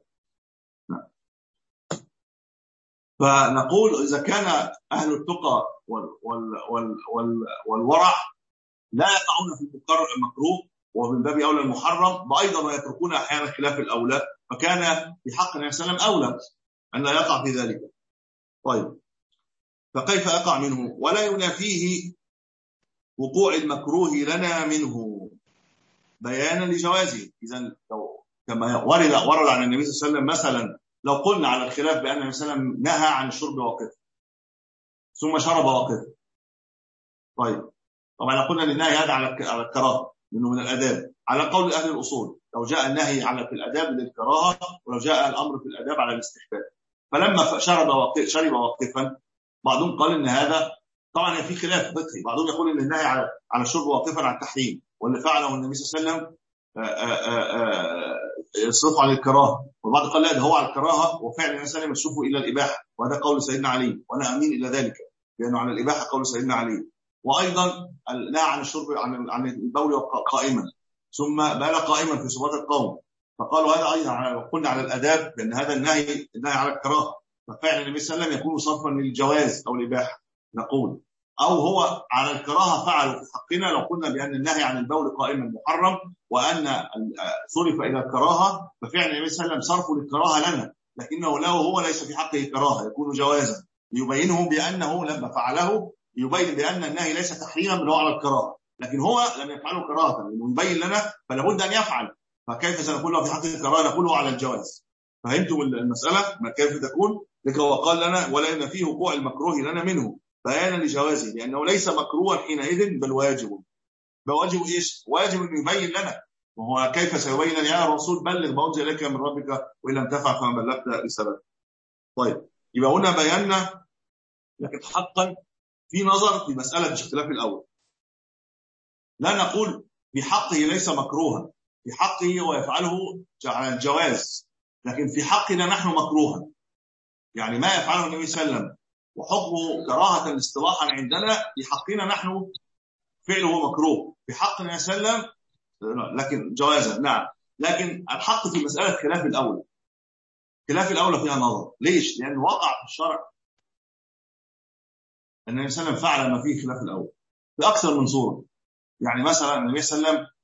فنقول إذا كان أهل التقى وال وال وال وال والورع لا يقعون في المكروه ومن باب أولى المحرم وأيضا ويتركون أحيانا خلاف الأولى، فكان في حق النبي صلى الله عليه وسلم أولى أن لا يقع في ذلك. طيب فكيف يقع منه؟ ولا ينافيه وقوع المكروه لنا منه بيانا لجوازه. إذن كما ورد ورد عن النبي صلى الله عليه وسلم مثلا لو قلنا على الخلاف بأن النبي صلى الله عليه وسلم نهى عن الشرب واقفا ثم شرب واقفا. طيب طبعا قلنا النهي هذا على على الكراهه منه من الاداب على قول اهل الاصول، لو جاء النهي على في الاداب للكراهه ولو جاء الامر في الاداب على الاستحباب. فلما شرب واقف شرب واقفا بعضهم قال ان هذا طبعا في خلاف فقهي، بعضهم يقول ان النهي على على الشرب واقفا على التحريم واللي فعله النبي صلى الله عليه وسلم يصرف على الكراهه، والبعض قال لا ده هو على الكراهه وفعل النبي صلى الله عليه وسلم يصرفه الى الاباحه، وهذا قول سيدنا علي وانا امين الى ذلك لانه على الاباحه قول سيدنا علي. وايضا لا عن الشرب عن عن البول قائما ثم بال قائما في صفات القوم، فقالوا هذا ايضا على قلنا على الاداب لان هذا النهي النهي على الكراهه، ففعل النبي صلى الله عليه وسلم يكون صرفا للجواز او الاباحه نقول، او هو على الكراهه فعل في حقنا لو قلنا بان النهي عن البول قائما محرم وان صرف الى الكراهه ففعل النبي صلى الله عليه وسلم صرفه للكراهه لنا، لكنه له هو ليس في حقه كراهه يكون جوازا ليبينه بانه لما فعله يبين بأن النهي ليس تحريما بل هو على الكراهه، لكن هو لم يفعله كراهه لانه يبين لنا فلا بد ان يفعل، فكيف سنقول له في حق الكراهه نقول له على الجواز. فهمتم المساله ما كيف تكون؟ لك وقال لنا ولا ينفيه وقوع المكروه لنا منه بيانا لجوازه لانه ليس مكروها حينئذ بل واجب. بواجب ايش؟ واجب انه يبين لنا، وهو كيف سيبين لنا يا رسول بلغ ما انزل اليك من ربك وان لم تفعل فما بلغت رسالته. طيب يبقى هنا بينا، لكن حقا في نظر في مسألة اختلاف الأول. لا نقول في حقه ليس مكروها، في حقه ويفعله على الجواز، لكن في حقنا نحن مكروها. يعني ما يفعله النبي صلى الله عليه وسلم وحكمه كراهة اصطلاحا عندنا، في حقنا نحن فعله مكروه، في حق النبي صلى الله عليه وسلم لكن جوازا. نعم، لكن الحق في مسألة خلاف الأولى، خلاف الأولى فيها نظر. ليش؟ لأن وقع في الشرع أن النبي صلى الله عليه وسلم فعل ما فيه خلاف الأولى في أكثر من صورة. يعني مثلا النبي صلى الله عليه وسلم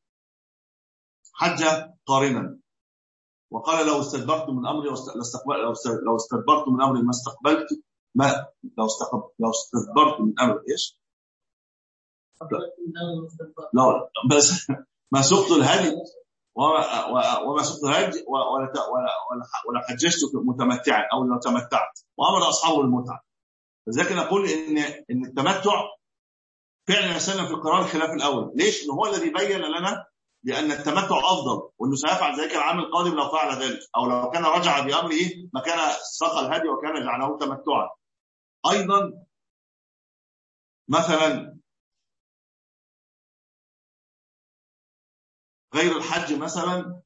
حج قارنا وقال لو استدبرت من أمري لو استدبرت من أمري ما استقبلت ما لو استقبلت لو استدبرت من أمري إيش؟ لا بس ما سقط الهدي وما وما سقط الهدي ولا ولا ولا حججت متمتعا او لو تمتعت، وامر اصحابه المتعه. لذلك نقول ان ان التمتع فعلا يسلم في القرار خلاف الاول. ليش؟ انه هو الذي بين لنا بان التمتع افضل، وانه سيفعل ذلك العام القادم لو فعل ذلك، او لو كان رجع بامره مكان ساق الهدي وكان جعله تمتعا. ايضا مثلا غير الحج مثلا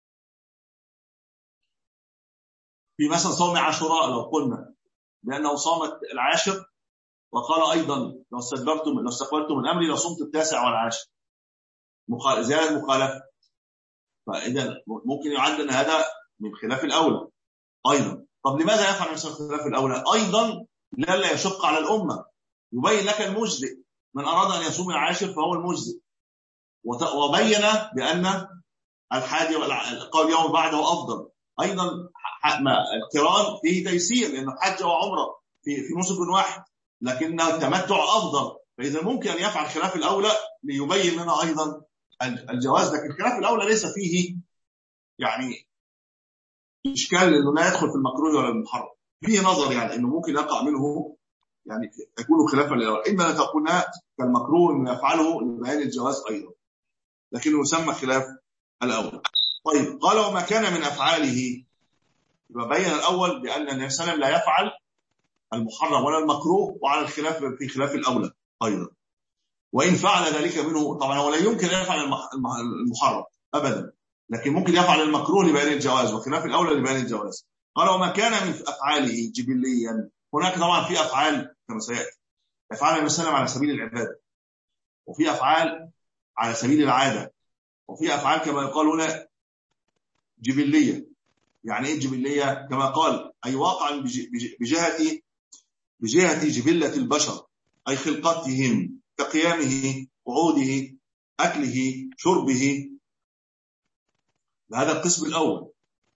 في مثلا صوم عاشوراء، لو قلنا لأنه صامت العاشر وقال أيضا لو استدبرتم لو استقبلتم من أمري لصمت التاسع والعاشر، زيادة مخالفة. فإذا ممكن يعد أن هذا من خلاف الأولى أيضا. طب لماذا يفعل مثل خلاف الأولى؟ أيضا لا يشق على الأمة، يبين لك المجزئ، من أراد أن يصوم العاشر فهو المجزئ، وبين بأن الحادي والقول يوم بعده أفضل. أيضا القران فيه تيسير لأنه حج وعمرة في في نسك واحد، لكنه التمتع أفضل، فإذا ممكن أن يفعل خلاف الأولى ليبين لنا أيضا الجواز. لكن خلاف الأولى ليس فيه يعني إشكال لأنه لا يدخل في المكروه ولا المحرم، فيه نظر يعني أنه ممكن يقع منه يعني يكون خلافا للأولى، إما تكون كالمكروه أنه يفعله لبيان الجواز أيضا، لكنه يسمى خلاف الأول. طيب قال وما كان من أفعاله، يبين الأول بأن النبي صلى الله عليه وسلم لا يفعل المحرم ولا المكروه، وعلى الخلاف في خلاف الأولى أيضا. وإن فعل ذلك منه، طبعا هو لا يمكن أن يفعل المحرم أبدا، لكن ممكن يفعل المكروه لبيان الجواز، وخلاف الأولى لبيان الجواز. قال وما كان من أفعاله جبليا، هناك طبعا في أفعال كما سيأتي أفعال النبي صلى الله عليه وسلم على سبيل العبادة، وفي أفعال على سبيل العادة، وفي أفعال كما يقال هنا جبلية. يعني إيه جبلية؟ كما قال أي واقع بجهة بجهة جبلة البشر، أي خلقتهم كقيامه قعوده أكله شربه. هذا القسم الأول،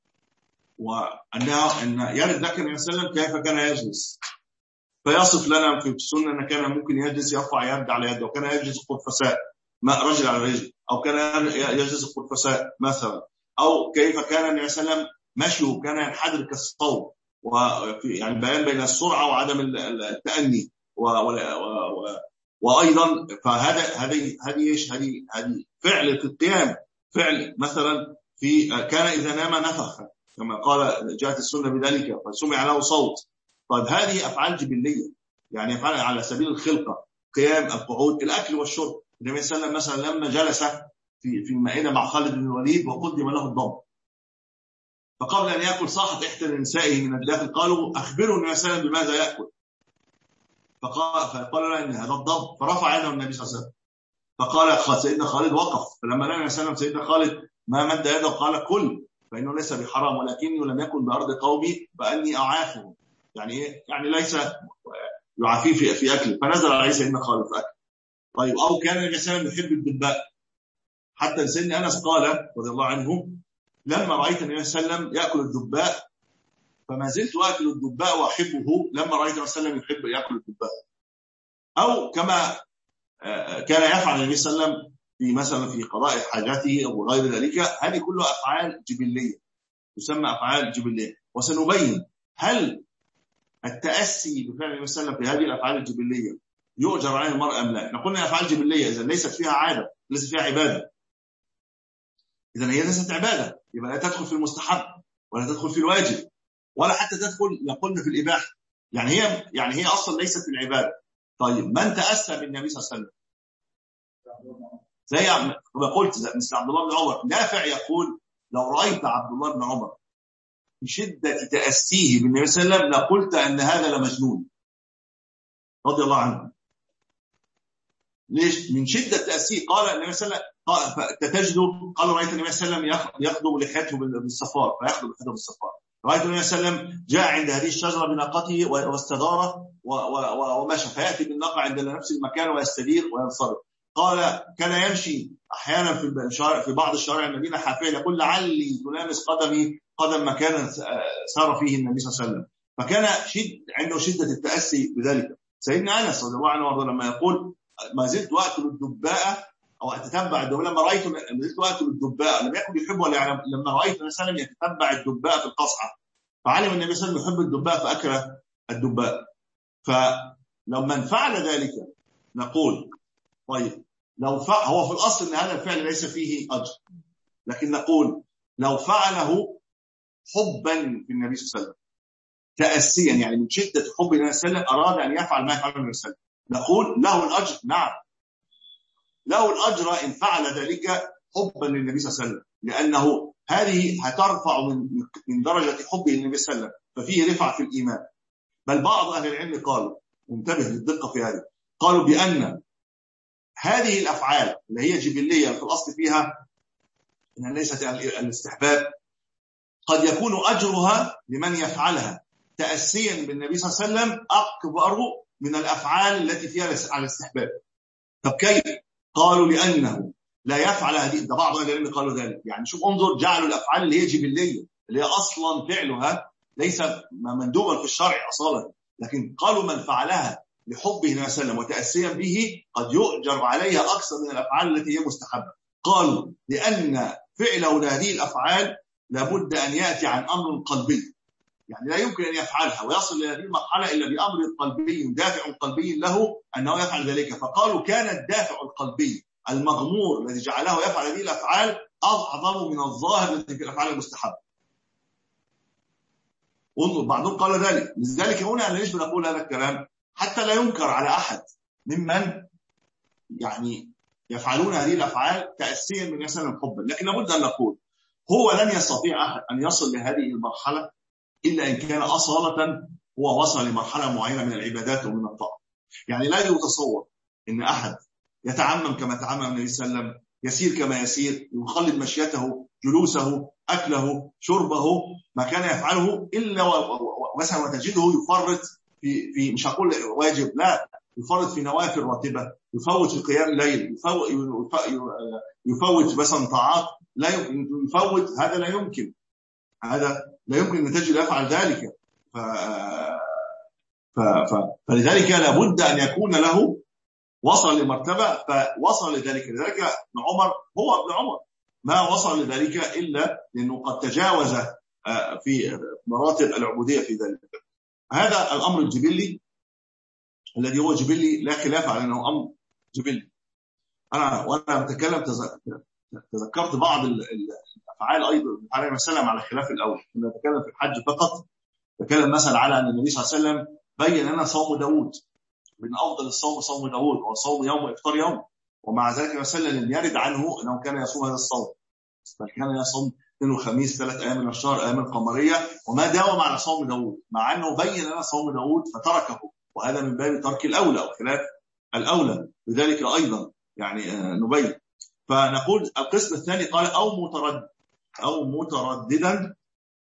وأنها أن يرد ذكر النبي صلى الله عليه وسلم كيف كان يجلس، فيصف لنا في السنة أن كان ممكن يجلس يرفع يد على يد، وكان يجلس قرفساء رجل على رجل، أو كان يجلس قرفساء مثلا، أو كيف كان النبي صلى الله عليه وسلم مشيه كان ينحدر كالصوت، ويعني بيان بين السرعة وعدم التأني، و و و وأيضا فهذا هذه هذه إيش هذه هذه فعل في القيام، فعل مثلا في كان إذا نام نفخ كما قال جاءت السنة بذلك فسمع له صوت. طيب هذه أفعال جبلية، يعني أفعال على سبيل الخلقة، قيام القعود الأكل والشرب. النبي صلى الله عليه وسلم مثلا لما جلس في في المائدة مع خالد بن الوليد وقدم له الضب، فقبل أن يأكل صاحت إحدى نسائه من الداخل قالوا أخبروا النبي صلى الله عليه وسلم بماذا يأكل، فقال فقال له إن هذا الضب، فرفع يده النبي صلى الله عليه وسلم، فقال سيدنا خالد وقف، فلما لم يسلم سيدنا خالد ما مد يده قال كل فإنه ليس بحرام، ولكنه لم يكن بأرض قومي فأني أعافه، يعني إيه؟ يعني ليس يعافيه في في أكله، فنزل عليه سيدنا خالد في أكله. طيب أو كان النبي صلى الله عليه وسلم يحب الدباء، حتى سيدنا أنس قال رضي الله عنه لما رأيت النبي صلى الله عليه وسلم يأكل الدباء فما زلت أكل الدباء وأحبه لما رأيت النبي صلى الله عليه وسلم يحب يأكل الدباء. أو كما كان يفعل النبي صلى الله عليه وسلم في مثلا في قضاء حاجاته أو غير ذلك، هذه كلها أفعال جبلية تسمى أفعال جبلية. وسنبين هل التأسي بفعل النبي صلى الله عليه وسلم في هذه الأفعال الجبلية يؤجر عليه المرء أم لا؟ نقول أفعال جبلية إذا ليست فيها عادة، ليست فيها عبادة، إذا هي ليست عبادة، يبقى لا تدخل في المستحب ولا تدخل في الواجب ولا حتى تدخل يقولنا في الإباحة، يعني هي يعني هي أصلا ليست في العبادة. طيب من تأسى بالنبي صلى الله عليه وسلم؟ زي ما قلت مثل عبد الله بن عمر. نافع يقول لو رأيت عبد الله بن عمر بشدة تأسيه بالنبي صلى الله عليه وسلم لقلت أن هذا لمجنون رضي الله عنه. ليش؟ من شدة تأسيه. قال النبي صلى الله عليه وسلم تتجد، قال رأيت النبي صلى الله عليه وسلم يخضب لحيته بالصفار، فيخضب لحيته بالصفار. رأيت النبي صلى الله عليه وسلم جاء عند هذه الشجرة بناقته واستدار ومشى، فيأتي بالناقة عند نفس المكان ويستدير وينصرف. قال كان يمشي أحيانا في في بعض الشوارع المدينة حافيا يقول لعلي تلامس قدمي قدم مكانا سار فيه النبي صلى الله عليه وسلم. فكان شد عنده شدة التأسي بذلك. سيدنا أنس رضي الله عنه وارضاه لما يقول ما زلت وأكل الدباء أو أتتبع الدباء، لما رأيت ما زلت وأكل الدباء لم يكن يحب ولا يعلم، لما رأيت النبي صلى الله عليه وسلم يتتبع الدباء في القصعة فعلم النبي صلى الله عليه وسلم يحب الدباء فأكل الدباء. فلما فعل ذلك نقول طيب لو فعل، هو في الأصل أن هذا الفعل ليس فيه أجر، لكن نقول لو فعله حبا في النبي صلى الله عليه وسلم تأسيا، يعني من شدة حب النبي صلى الله عليه وسلم أراد أن يفعل ما يفعل النبي صلى الله عليه وسلم، نقول له الأجر. نعم له الأجر إن فعل ذلك حبا للنبي صلى الله عليه وسلم، لأنه هذه هترفع من من درجة حبه للنبي صلى الله عليه وسلم، ففيه رفع في الإيمان. بل بعض أهل العلم قالوا، انتبه للدقة في هذه، قالوا بأن هذه الأفعال اللي هي جبلية في الأصل فيها إنها ليست الاستحباب، قد يكون أجرها لمن يفعلها تأسيا بالنبي صلى الله عليه وسلم أكبر من الأفعال التي فيها على الاستحباب. طب كيف؟ قالوا لأنه لا يفعل هذه، ده بعض أهل العلم قالوا ذلك. يعني شوف انظر، جعلوا الأفعال اللي هي جبلية اللي هي أصلا فعلها ليس مندوبا في الشرع أصلا، لكن قالوا من فعلها لحبه النبي صلى الله عليه وسلم وتأسيا به قد يؤجر عليها أكثر من الأفعال التي هي مستحبة. قالوا لأن فعله لهذه الأفعال لابد أن يأتي عن أمر قلبي، يعني لا يمكن أن يفعلها ويصل إلى هذه المرحلة إلا بأمر قلبي، دافع قلبي له أنه يفعل ذلك. فقالوا كان الدافع القلبي المغمور الذي جعله يفعل هذه الأفعال أعظم من الظاهر الذي في الأفعال المستحبة. انظر، بعضهم قال ذلك. لذلك هنا أنا ليش بنقول هذا الكلام؟ حتى لا ينكر على أحد ممن يعني يفعلون هذه الأفعال تأسيا من يسلم حبا، لكن لابد أن نقول هو لن يستطيع أحد أن يصل لهذه المرحلة إلا إن كان أصالة هو وصل لمرحلة معينة من العبادات ومن الطاعة. يعني لا يتصور إن أحد يتعمم كما تعمم النبي صلى الله عليه وسلم، يسير كما يسير، يخلد مشيته، جلوسه، أكله، شربه، ما كان يفعله إلا مثلا وتجده يفرط في في مش هقول واجب، لا، يفرط في نوافل راتبة، يفوت في قيام الليل، يفوت يفوت مثلا طاعات، لا يفوت. هذا لا يمكن، هذا لا يمكن أن تجد يفعل ذلك. ف... ف... ف... فلذلك لابد أن يكون له وصل لمرتبة، فوصل لذلك. لذلك ابن عمر هو ابن عمر ما وصل لذلك إلا لأنه قد تجاوز في مراتب العبودية في ذلك. هذا الأمر الجبلي الذي هو جبلي لا خلاف على أنه أمر جبلي. أنا وأنا بتكلم تذكرت بعض الأفعال أيضا عليه السلام على خلاف الأول. كنا نتكلم في الحج فقط، نتكلم مثلا على أن النبي صلى الله عليه وسلم بين لنا صوم داود، من أفضل الصوم صوم داود، وصوم يوم وإفطار يوم، ومع ذلك مثلا لم يرد عنه أنه كان يصوم هذا الصوم، بل كان يصوم اثنين وخميس ثلاث أيام من الشهر أيام القمرية، وما داوم على صوم داود، مع أنه بين لنا صوم داود فتركه، وهذا من باب ترك الأولى أو خلاف الأولى. لذلك أيضا يعني نبين. فنقول القسم الثاني قال أو متردد أو مترددا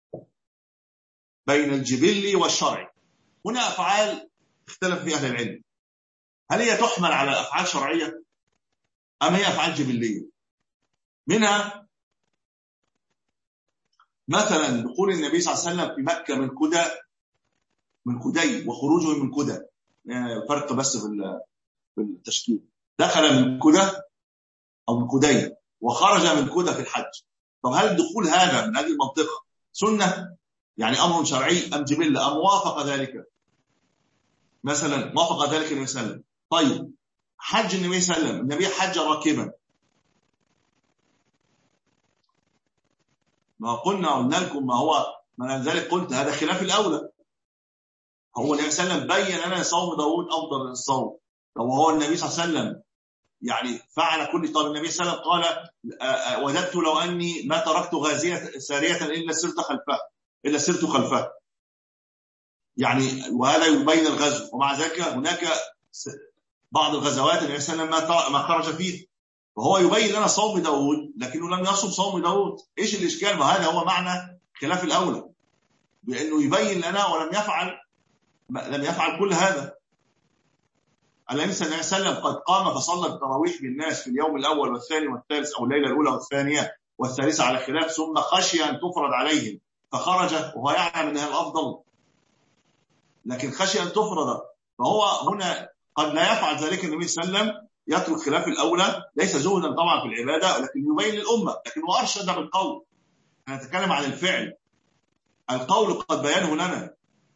بين الجبلي والشرعي. هنا أفعال اختلف فيها أهل العلم، هل هي تحمل على أفعال شرعية أم هي أفعال جبلية؟ منها مثلا دخول النبي صلى الله عليه وسلم في مكة من كدى من كدي وخروجه من كدى، يعني فرق بس في التشكيل، دخل من كدى أو من كدي وخرج من كدى في الحج. طب هل الدخول هذا من هذه المنطقة سنة يعني أمر شرعي أم جبلة أم وافق ذلك؟ مثلا وافق ذلك النبي صلى الله عليه وسلم. طيب حج النبي صلى الله عليه وسلم، النبي حج راكبا، ما قلنا قلنا لكم ما هو من ذلك، قلت هذا خلاف الأولى. هو النبي صلى الله عليه وسلم بين أن صوم داود أفضل من الصوم، لو هو النبي صلى الله عليه وسلم يعني فعل كل. طب النبي صلى الله عليه وسلم قال وجدت لو أني ما تركت غازية سارية إلا سرت خلفها إلا سرت خلفها يعني، وهذا يبين الغزو. ومع ذلك هناك بعض الغزوات النبي صلى الله عليه وسلم ما خرج فيه، وهو يبين لنا صوم داود لكنه لم يصوم صوم داود. إيش الإشكال؟ وهذا هو معنى خلاف الأولى، بأنه يبين لنا ولم يفعل لم يفعل كل هذا. النبي صلى الله عليه وسلم قد قام فصلى التراويح بالناس في اليوم الأول والثاني والثالث أو الليلة الأولى والثانية والثالثة على خلاف، ثم خشي أن تفرض عليهم فخرج وهو يعلم أنها الأفضل، لكن خشي أن تفرض. فهو هنا قد لا يفعل ذلك النبي صلى الله عليه وسلم، يترك خلاف الأولى، ليس زهدا طبعا في العبادة لكن يبين للأمة، لكن هو أرشد بالقول. نتكلم عن الفعل. القول قد بيانه لنا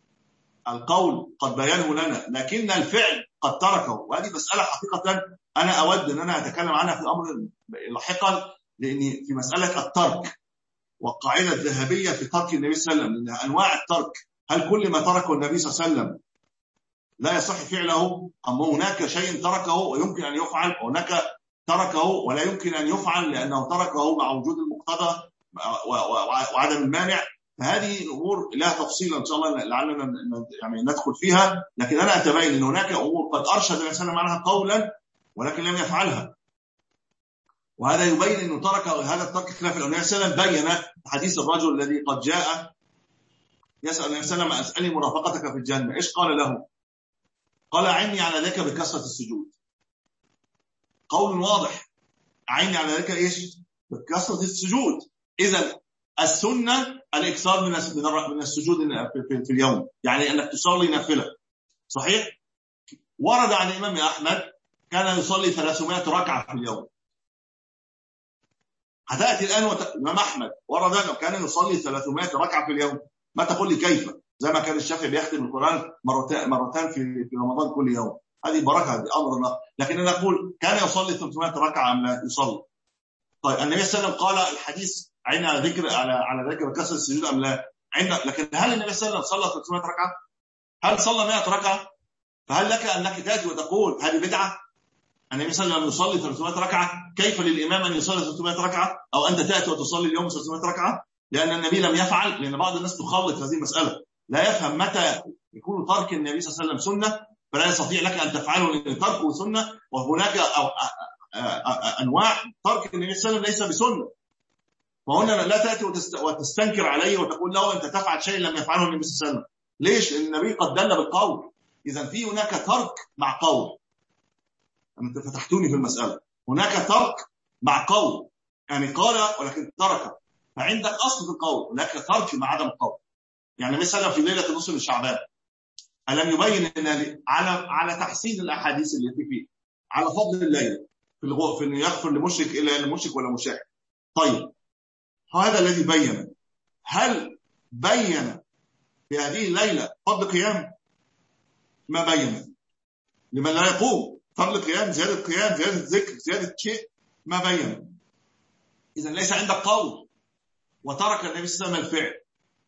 القول قد بيانه لنا لكن الفعل قد تركه، وهذه مسألة حقيقة أنا أود أن أنا أتكلم عنها في أمر لاحقا، لأن في مسألة الترك والقاعدة الذهبية في ترك النبي صلى الله عليه وسلم، لأن أنواع الترك، هل كل ما تركه النبي صلى الله عليه وسلم لا يصح فعله، أم هناك شيء تركه ويمكن أن يفعل، وهناك تركه ولا يمكن أن يفعل لأنه تركه مع وجود المقتضى وعدم المانع؟ فهذه الأمور لها تفصيل إن شاء الله لعلنا يعني ندخل فيها، لكن أنا أتبين أن هناك أمور قد أرشد النبي صلى الله عليه وسلم عنها قولا ولكن لم يفعلها، وهذا يبين أنه ترك هذا الترك خلاف النبي صلى الله عليه وسلم. بين حديث الرجل الذي قد جاء يسأل النبي صلى الله عليه وسلم أسألني مرافقتك في الجنة، إيش قال له؟ قال أعني على ذلك بكثرة السجود. قول واضح، أعني على ذلك إيش؟ بكثرة السجود. إذا السنة الإكثار من من السجود في اليوم، يعني أنك تصلي نافلة. صحيح؟ ورد عن الإمام أحمد كان يصلي ثلاثمائة ركعة في اليوم. هتأتي الآن الإمام أحمد ورد أنه كان يصلي ثلاثمائة ركعة في اليوم، ما تقول لي كيف؟ زي ما كان الشافعي بيختم القرآن مرتين مرتين في في رمضان كل يوم، هذه بركة، هذه أمر الله. لكن أنا أقول كان يصلي ثلاثمائة ركعة أم لا يصلي؟ طيب النبي صلى الله عليه وسلم قال الحديث عين على ذكر على على ذكر كسر السجود أم لا؟ عين. لكن هل النبي صلى الله عليه وسلم صلى ثلاثمائة ركعة؟ هل صلى مائة ركعة؟ فهل لك أنك تأتي وتقول هذه بدعة؟ النبي صلى الله عليه وسلم يصلي ثلاثمائة ركعة، كيف للإمام أن يصلي ثلاثمائة ركعة؟ أو أنت تأتي وتصلي اليوم ثلاثمائة ركعة؟ لأن النبي لم يفعل. لأن بعض الناس تخلط هذه المسألة، لا يفهم متى يكون ترك النبي صلى الله عليه وسلم سنة فلا يستطيع لك أن تفعله لأن تركه سنة، وهناك أو أنواع ترك النبي صلى الله عليه وسلم ليس بسنة. فهنا لا تأتي وتستنكر عليه وتقول له أنت تفعل شيء لم يفعله النبي صلى الله عليه وسلم. ليش؟ النبي قد دل بالقول. إذا في هناك ترك مع قول. أنت فتحتوني في المسألة. هناك ترك مع قول، يعني قال ولكن ترك، فعندك أصل في القول، هناك ترك مع عدم القول. يعني مثلا في ليلة النصف من شعبان ألم يبين أن على على تحسين الأحاديث التي فيه على فضل الليل في الغو في إنه يغفر لمشرك إلا لمشرك ولا مشاهد. طيب هذا الذي بين، هل بين في هذه الليلة فضل قيام؟ ما بين. لمن لا يقوم فضل قيام، زيادة قيام، زيادة ذكر، زيادة شيء، ما بين. إذا ليس عندك قول وترك النبي صلى الله عليه وسلم الفعل،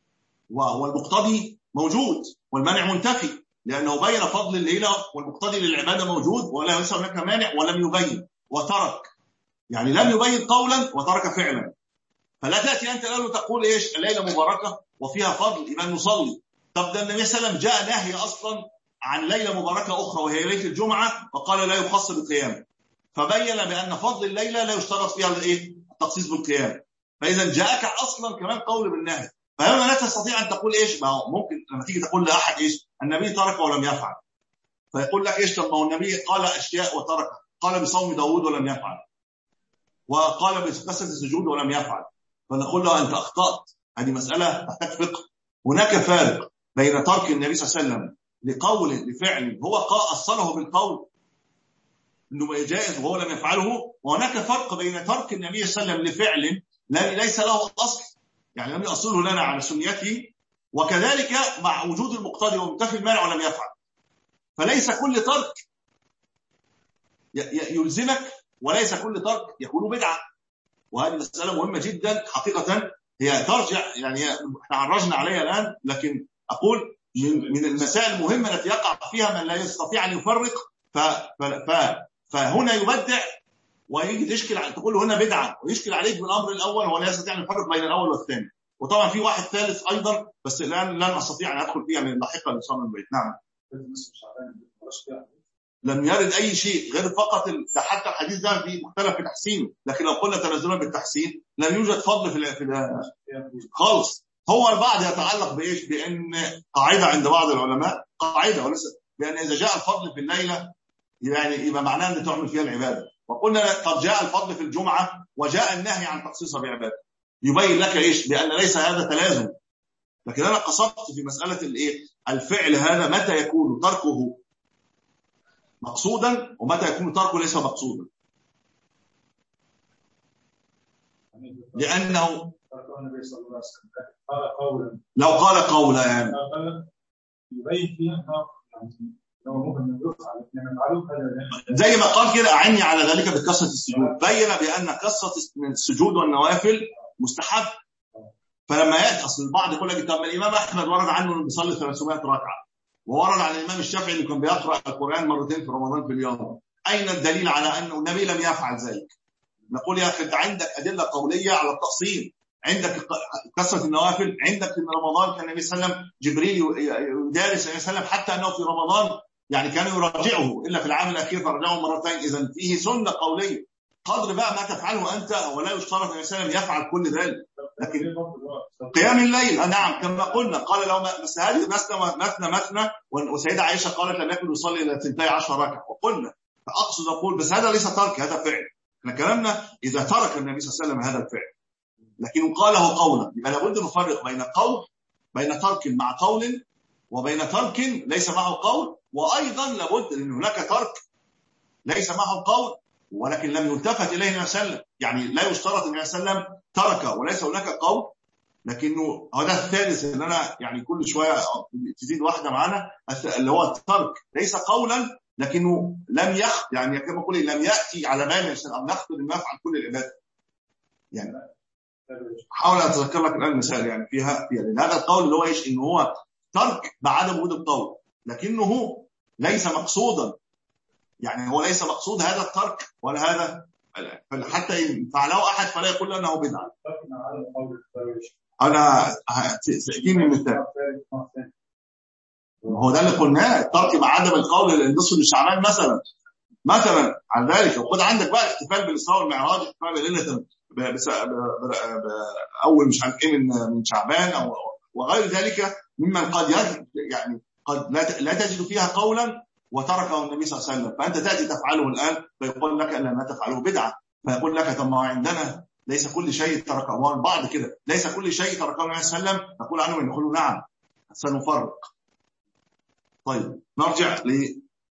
والمقتضي موجود والمانع منتفي، لأنه بين فضل الليلة والمقتضي للعبادة موجود ولا ليس هناك مانع، ولم يبين وترك، يعني لم يبين قولا وترك فعلا. فلا تأتي أنت الآن وتقول إيش الليلة مباركة وفيها فضل يبقى نصلي. طب ده النبي صلى الله عليه وسلم جاء نهي أصلا عن ليلة مباركة أخرى وهي ليلة الجمعة وقال لا يخص بالقيام، فبين بأن فضل الليلة لا يشترط فيها الإيه التخصيص بالقيام. فإذا جاءك أصلا كمان قول بالنهي، فهنا لا تستطيع أن تقول إيش. ما هو ممكن لما تيجي تقول لأحد إيش النبي ترك ولم يفعل، فيقول لك إيش طب ما هو النبي قال أشياء وترك، قال بصوم داود ولم يفعل، وقال بكثرة السجود ولم يفعل، فنقول له أنت أخطأت. هذه مسألة تحتاج فقه. هناك فارق بين ترك النبي صلى الله عليه وسلم لقول لفعل هو أصله بالقول إنه جائز وهو لم يفعله، وهناك فرق بين ترك النبي صلى الله عليه وسلم لفعل ليس له أصل، يعني لم يأصله لنا على سنيته، وكذلك مع وجود المقتضي ومنتفي المانع ولم يفعل. فليس كل ترك يلزمك وليس كل ترك يكون بدعة، وهذه مسألة مهمة جدا حقيقة. هي ترجع يعني احنا عرجنا عليها الآن، لكن أقول من المسائل المهمة التي يقع فيها من لا يستطيع أن يفرق ف... ف... ف... فهنا يبدع ويجي تشكل تقول له هنا بدعه ويشكل عليك بالامر الاول، ولا يستطيع ان يفرق بين الاول والثاني. وطبعا في واحد ثالث ايضا بس الان لن استطيع ان ادخل فيها من لاحقا لصالح البيت. نعم. لم يرد اي شيء غير فقط ده، حتى الحديث ده في مختلف في تحسينه، لكن لو قلنا تنزلا بالتحسين لم يوجد فضل في في خالص. هو البعض يتعلق بايش؟ بان قاعده عند بعض العلماء، قاعده وليس بان اذا جاء الفضل في الليله يعني يبقى معناه ان تعمل فيها العباده. وقلنا قد جاء الفضل في الجمعه وجاء النهي عن تخصيصها بعباده، يبين لك ايش؟ بان ليس هذا تلازم. لكن انا قصدت في مساله الايه؟ الفعل هذا متى يكون تركه مقصودا ومتى يكون تركه ليس مقصودا. لانه لو قال قولا يعني يبين فيها زي ما قال كده اعني على ذلك بكثره السجود، بين بان كثره السجود والنوافل مستحب. فلما ياتي اصل البعض يقول لك طب الامام احمد ورد عنه انه بيصلي ثلاثمائة ركعه، وورد عن الامام الشافعي انه كان بيقرا القران مرتين في رمضان في اليوم، اين الدليل على انه النبي لم يفعل ذلك؟ نقول يا اخي انت عندك ادله قوليه على التقسيم، عندك كثره النوافل، عندك ان رمضان كان النبي صلى الله عليه وسلم جبريل يدارس النبي صلى الله عليه وسلم حتى انه في رمضان يعني كان يراجعه الا في العام الاخير فرجعه مرتين. اذا فيه سنه قوليه. قدر بقى ما تفعله انت، ولا يشترط النبي صلى الله عليه وسلم يفعل كل ذلك. لكن قيام الليل نعم كما قلنا قال لو بس هذه مثنى مثنى مثنى، وسيدة عائشه قالت لم يكن يصلي الا اثنتي عشر ركعه. وقلنا فاقصد اقول بس هذا ليس ترك، هذا فعل. احنا كلامنا اذا ترك النبي صلى الله عليه وسلم هذا الفعل لكن قاله قولا، يبقى لابد نفرق بين قول بين ترك مع قول وبين ترك ليس معه قول. وايضا لابد ان هناك ترك ليس معه قول ولكن لم يلتفت اليه النبي صلى الله عليه وسلم، يعني لا يشترط النبي صلى الله عليه وسلم ترك وليس هناك قول. لكنه هذا الثالث ان انا يعني كل شويه تزيد واحده معانا اللي هو الترك ليس قولا لكنه لم يخ يعني كما اقول لم ياتي على بال الانسان نخطر انه يفعل كل العباده. يعني حاول اتذكر لك الان مثال يعني فيها فيها لان هذا القول اللي هو ايش؟ ان هو ترك بعدم وجود القول لكنه ليس مقصودا، يعني هو ليس مقصود هذا الترك ولا هذا، حتى إن فعله احد فلا يقول انه بدعه. انا سأجيني مثال هو ده اللي قلناه، الترك مع عدم القول النصف للشعبان مثلا مثلا على ذلك. وخد عندك بقى احتفال بالاسراء والمعراج، احتفال بليله اول مش عارف ايه من من شعبان او وغير ذلك ممن قد يعني قد لا تجد فيها قولا وتركه النبي صلى الله عليه وسلم، فانت تاتي تفعله الان فيقول لك ان ما تفعله بدعه، فيقول لك طب ما عندنا ليس كل شيء تركه البعض كده، ليس كل شيء تركه النبي صلى الله عليه وسلم نقول عنه نقول نعم سنفرق. طيب نرجع ل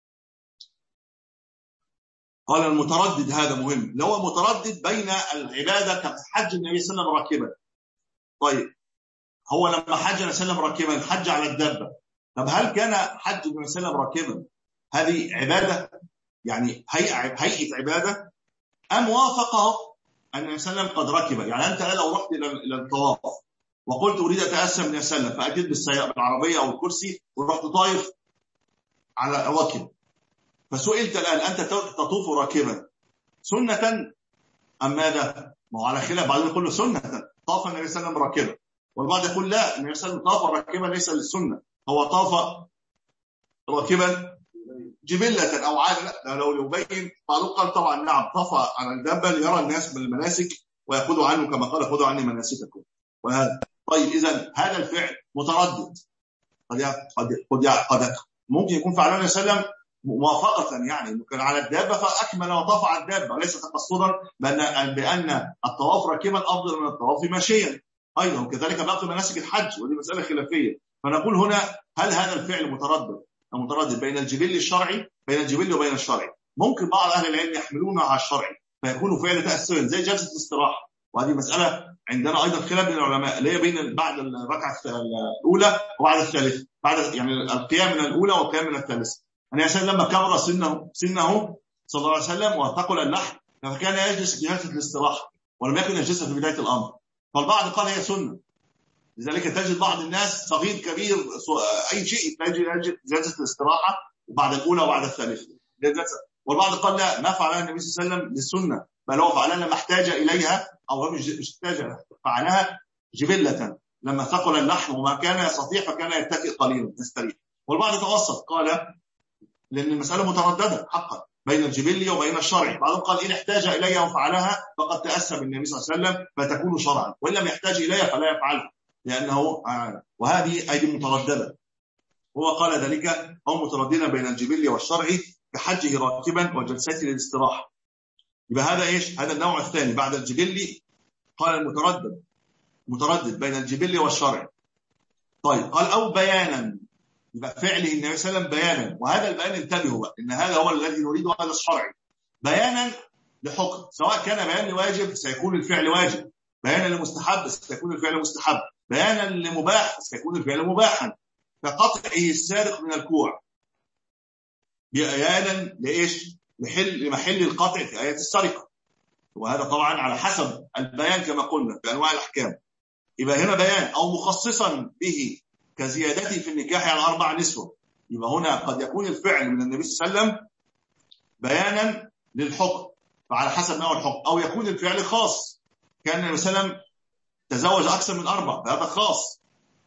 قال المتردد هذا مهم، اللي هو متردد بين العباده كحج النبي صلى الله عليه وسلم راكبا. طيب هو لما حج النبي صلى الله عليه وسلم راكبا حج على الدابه، طب هل كان حج النبي صلى الله عليه وسلم راكبا هذه عباده يعني هيئه هيئه عباده ام وافقه ان النبي صلى الله عليه وسلم قد ركب؟ يعني انت لو رحت الى الطواف وقلت اريد اتاسم النبي صلى الله عليه وسلم فاتيت بالسياره بالعربيه او الكرسي ورحت طايف على راكب، فسئلت الان انت تطوف راكبا سنه ام ماذا؟ ما هو على خلاف، بعضهم يقول سنه طاف النبي صلى الله عليه وسلم راكبا، والبعض يقول لا النبي صلى الله عليه وسلم طاف راكبا ليس للسنه، هو طاف راكبا جبلة أو عادة. لو يبين بعضهم قال طبعا نعم طاف على الدابة ليرى الناس من المناسك ويأخذوا عنه كما قال خذوا عني مناسككم وهذا. طيب إذا هذا الفعل متردد، قد قد قد, قد ممكن يكون فعله النبي صلى الله عليه وسلم موافقة، يعني كان على الدابة فأكمل وطاف على الدابة ليس تقصدا بأن بأن الطواف راكبا أفضل من الطواف ماشيا أيضا، وكذلك باقي مناسك الحج ودي مسألة خلافية. فنقول هنا هل هذا الفعل متردد متردد بين الجبل الشرعي بين الجبل وبين الشرعي؟ ممكن بعض اهل العلم يحملونه على الشرعي فيكون فعل تأثيرا زي جلسه الاستراحه، وهذه مساله عندنا ايضا خلاف بين العلماء اللي هي بين بعد الركعه الاولى وبعد الثالثه، بعد يعني القيام من الاولى والقيام من الثالثه. النبي صلى الله عليه وسلم لما كبر سنه سنه صلى الله عليه وسلم وثقل اللحم فكان يجلس في جلسه الاستراحه ولم يكن يجلسها في بدايه الامر، فالبعض قال هي سنه. لذلك تجد بعض الناس صغير كبير اي شيء تجد جلسه الاستراحه وبعد الاولى وبعد الثالثه جلسه والبعض قال لا، ما فعلها النبي صلى الله عليه وسلم للسنة، بل هو فعلها لما احتاج إليها، أو مش احتاج، فعلها جبلة لما ثقل اللحم وما كان يستطيع فكان يتكئ قليلا يستريح. والبعض توسط قال لأن المسألة مترددة حقا بين الجبلي وبين الشرعي. بعضهم قال إن احتاج إليها وفعلها فقد تأسى بالنبي صلى الله عليه وسلم فتكون شرعا، وإن لم يحتاج إليها فلا يفعلها لأنه آه وهذه أيدي مترددة. هو قال ذلك هم مترددين بين الجبلي والشرعي كحجه راكبا وجلسته للاستراحة. يبقى هذا إيش؟ هذا النوع الثاني بعد الجبلي. قال المتردد متردد بين الجبلي والشرعي. طيب قال أو بيانا، يبقى فعله النبي صلى الله عليه وسلم بيانا، وهذا البيان انتبهوا بقى ان هذا هو الذي نريده، هذا الشرعي. بيانا لحكم، سواء كان بيان لواجب سيكون الفعل واجب، بيانا لمستحب سيكون الفعل مستحب، بيانا لمباح سيكون الفعل مباحا، كقطعه السارق من الكوع بيانا لايش؟ لحل لمحل القطع في آية السرقة، وهذا طبعا على حسب البيان كما قلنا في انواع الاحكام. يبقى هنا بيان او مخصصا به كزيادته في النكاح على أربع نسوة. يبقى هنا قد يكون الفعل من النبي صلى الله عليه وسلم بيانا للحكم فعلى حسب نوع الحكم، أو يكون الفعل خاص، كان النبي صلى الله عليه وسلم تزوج أكثر من أربع فهذا خاص.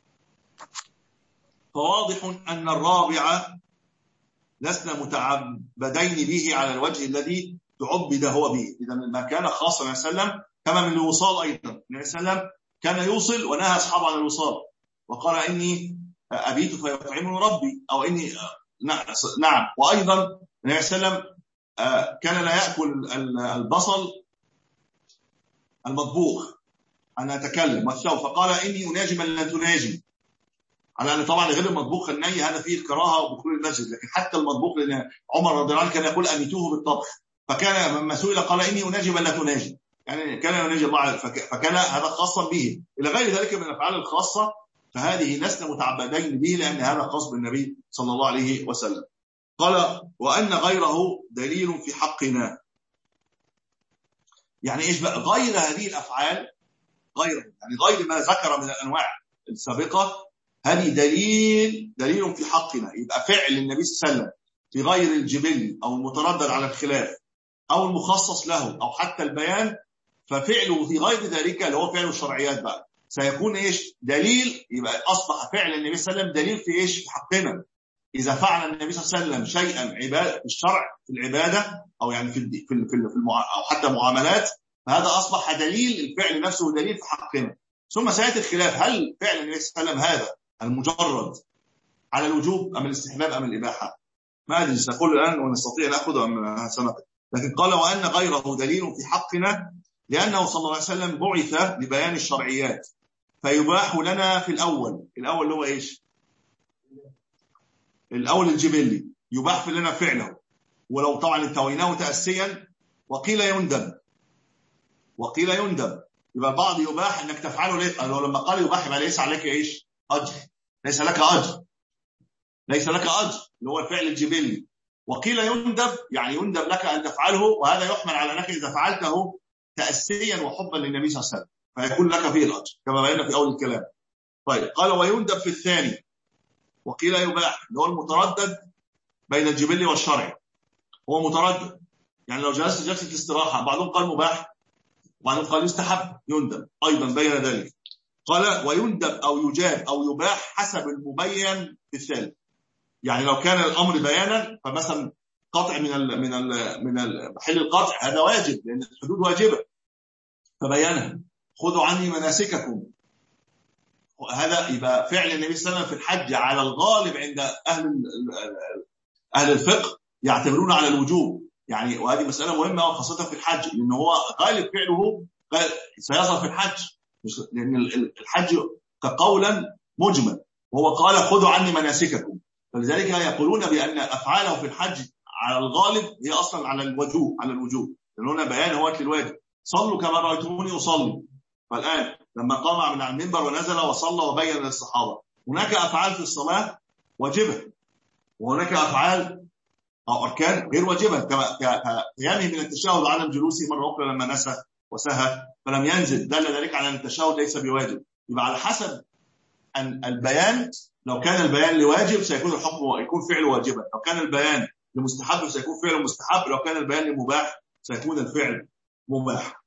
فواضح أن الرابعة لسنا متعبدين به على الوجه الذي تعبد هو به. إذا ما كان خاصا النبي صلى الله عليه وسلم كما من الوصال أيضا، النبي صلى الله عليه وسلم كان يوصل ونهى أصحابه عن الوصال وقال إني أبيت فيطعمني ربي، أو إني نعم. وأيضا النبي صلى الله عليه وسلم كان لا يأكل البصل المطبوخ أن أتكلم والثوب، فقال إني أناجي من لا تناجي، على أن طبعا غير المطبوخ الني هذا فيه الكراهة ودخول المسجد، لكن حتى المطبوخ لأن عمر رضي الله عنه كان يقول أميتوه بالطبخ، فكان لما سئل قال إني أناجي من لا تناجي، يعني كان يناجي الله، فكان هذا خاصا به. إلى غير ذلك من الأفعال الخاصة فهذه لسنا متعبدين به لأن هذا خاص بالنبي صلى الله عليه وسلم. قال وأن غيره دليل في حقنا. يعني إيش بقى غير هذه الأفعال؟ غير يعني غير ما ذكر من الأنواع السابقة، هذه دليل دليل في حقنا. يبقى فعل النبي صلى الله عليه وسلم في غير الجبل أو المتردد على الخلاف أو المخصص له أو حتى البيان، ففعله في غير ذلك اللي هو فعل الشرعيات بقى سيكون إيش؟ دليل. يبقى أصبح فعل النبي صلى الله عليه وسلم دليل في إيش؟ في حقنا. إذا فعل النبي صلى الله عليه وسلم شيئا عبادة في الشرع في العبادة أو يعني في في في المع... أو حتى معاملات، فهذا أصبح دليل، الفعل نفسه دليل في حقنا. ثم سيأتي الخلاف، هل فعل النبي صلى الله عليه وسلم هذا المجرد على الوجوب أم الاستحباب أم الإباحة؟ ما أدري سأقول الآن ونستطيع نأخذ أم سنقل. لكن قال وأن غيره دليل في حقنا لأنه صلى الله عليه وسلم بعث لبيان الشرعيات فيباح لنا في الأول. الأول اللي هو إيش؟ الأول الجبلي يباح لنا فعله، ولو طبعا انتويناه تأسيا. وقيل يندب وقيل يندب يبقى البعض يباح انك تفعله ليه؟ لو لما قال يباح يبقى ليس عليك ايش؟ اجر، ليس لك اجر ليس لك اجر اللي هو الفعل الجبلي. وقيل يندب يعني يندب لك ان تفعله، وهذا يحمل على انك اذا فعلته تأسيا وحبا للنبي صلى الله عليه وسلم فيكون لك فيه الاجر كما بينا في اول الكلام. طيب قال ويندب في الثاني. وقيل يباح اللي هو المتردد بين الجبلي والشرعي، هو متردد يعني لو جلست جلسة استراحة، بعضهم قال مباح وبعضهم قال يستحب، يندب أيضا بين ذلك. قال ويندب أو يجاب أو يباح حسب المبين في الثالث. يعني لو كان الأمر بيانا فمثلا قطع من ال من ال من ال محل القطع هذا واجب لأن الحدود واجبة فبيانها. خذوا عني مناسككم، هذا يبقى فعل النبي صلى الله عليه وسلم في الحج على الغالب عند أهل أهل الفقه يعتبرون على الوجوب يعني، وهذه مسألة مهمة خاصة في الحج لأنه هو غالب فعله سيظهر في الحج، لأن الحج كقولا مجمل وهو قال خذوا عني مناسككم، فلذلك يقولون بأن أفعاله في الحج على الغالب هي أصلا على الوجوب على الوجوب لأن هنا بيان هو للواجب. صلوا كما رأيتموني أصلي. فالآن لما قام من على المنبر ونزل وصلى وبين للصحابة، هناك أفعال في الصلاة واجبة وهناك أفعال أو أركان غير واجبة كقيامه من التشهد وعدم جلوسه مرة أخرى لما نسى وسهى فلم ينزل، دل ذلك على أن التشهد ليس بواجب. يبقى على حسب أن البيان، لو كان البيان لواجب سيكون الحكم يكون فعل واجبا، لو كان البيان لمستحب سيكون فعل مستحب، لو كان البيان لمباح سيكون الفعل مباح.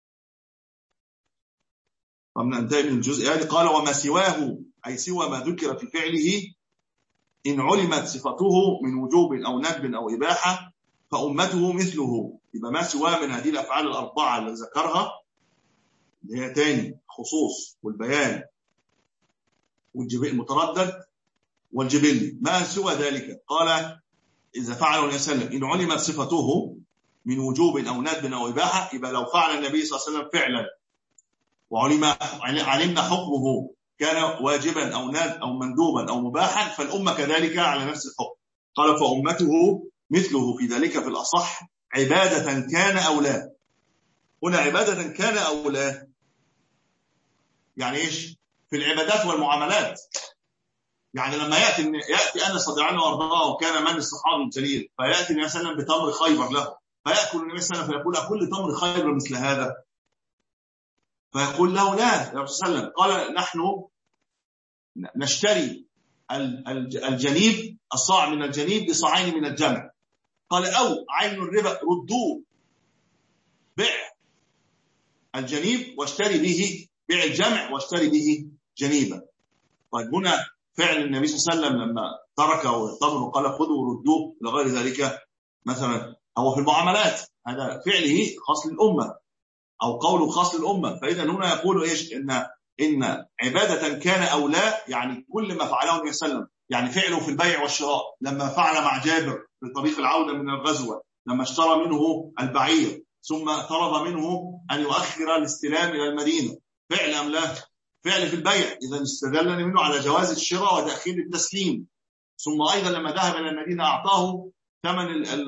طب ننتهي من الجزء هذا. قال وما سواه أي سوى ما ذكر في فعله إن علمت صفته من وجوب أو ندب أو إباحة فأمته مثله. يبقى ما سواه من هذه الأفعال الأربعة اللي ذكرها اللي هي تاني خصوص والبيان والجبل المتردد والجبلي، ما سوى ذلك قال إذا فعله النبي صلى الله عليه وسلم إن علمت صفته من وجوب أو ندب أو إباحة، يبقى لو فعل النبي صلى الله عليه وسلم فعلا وعلم علمنا حكمه كان واجبا أو ند أو مندوبا أو مباحا فالأمة كذلك على نفس الحكم. قال فأمته مثله في ذلك في الأصح عبادة كان أو لا. هنا عبادة كان أو لا يعني إيش؟ في العبادات والمعاملات. يعني لما يأتي يأتي أنس رضي الله عنه وأرضاه وكان من الصحابي الجليل فيأتي النبي صلى الله عليه وسلم بتمر خيبر له فيأكل النبي صلى الله عليه وسلم فيقول أكل تمر خيبر مثل هذا؟ فيقول له لا يا رسول الله صلى الله عليه وسلم. قال نحن نشتري الجنيب الصاع من الجنيب بصاعين من الجمع. قال أو عين الربا ردوه بيع الجنيب واشتري به بيع الجمع واشتري به جنيبا. طيب هنا فعل النبي صلى الله عليه وسلم لما تركه وارتبه وقال خذوا وردوه إلى غير ذلك مثلا هو في المعاملات هذا فعله خاص للأمة أو قوله خاص للأمة. فإذا هنا يقول إيش إن إن عبادة كان أو لا يعني كل ما فعله النبي صلى الله عليه وسلم يعني فعله في البيع والشراء لما فعل مع جابر في طريق العودة من الغزوة لما اشترى منه البعير ثم طلب منه أن يؤخر الاستلام إلى المدينة فعل أم لا؟ فعل في البيع. إذا استدلنا منه على جواز الشراء وتأخير التسليم. ثم أيضا لما ذهب إلى المدينة أعطاه ثمن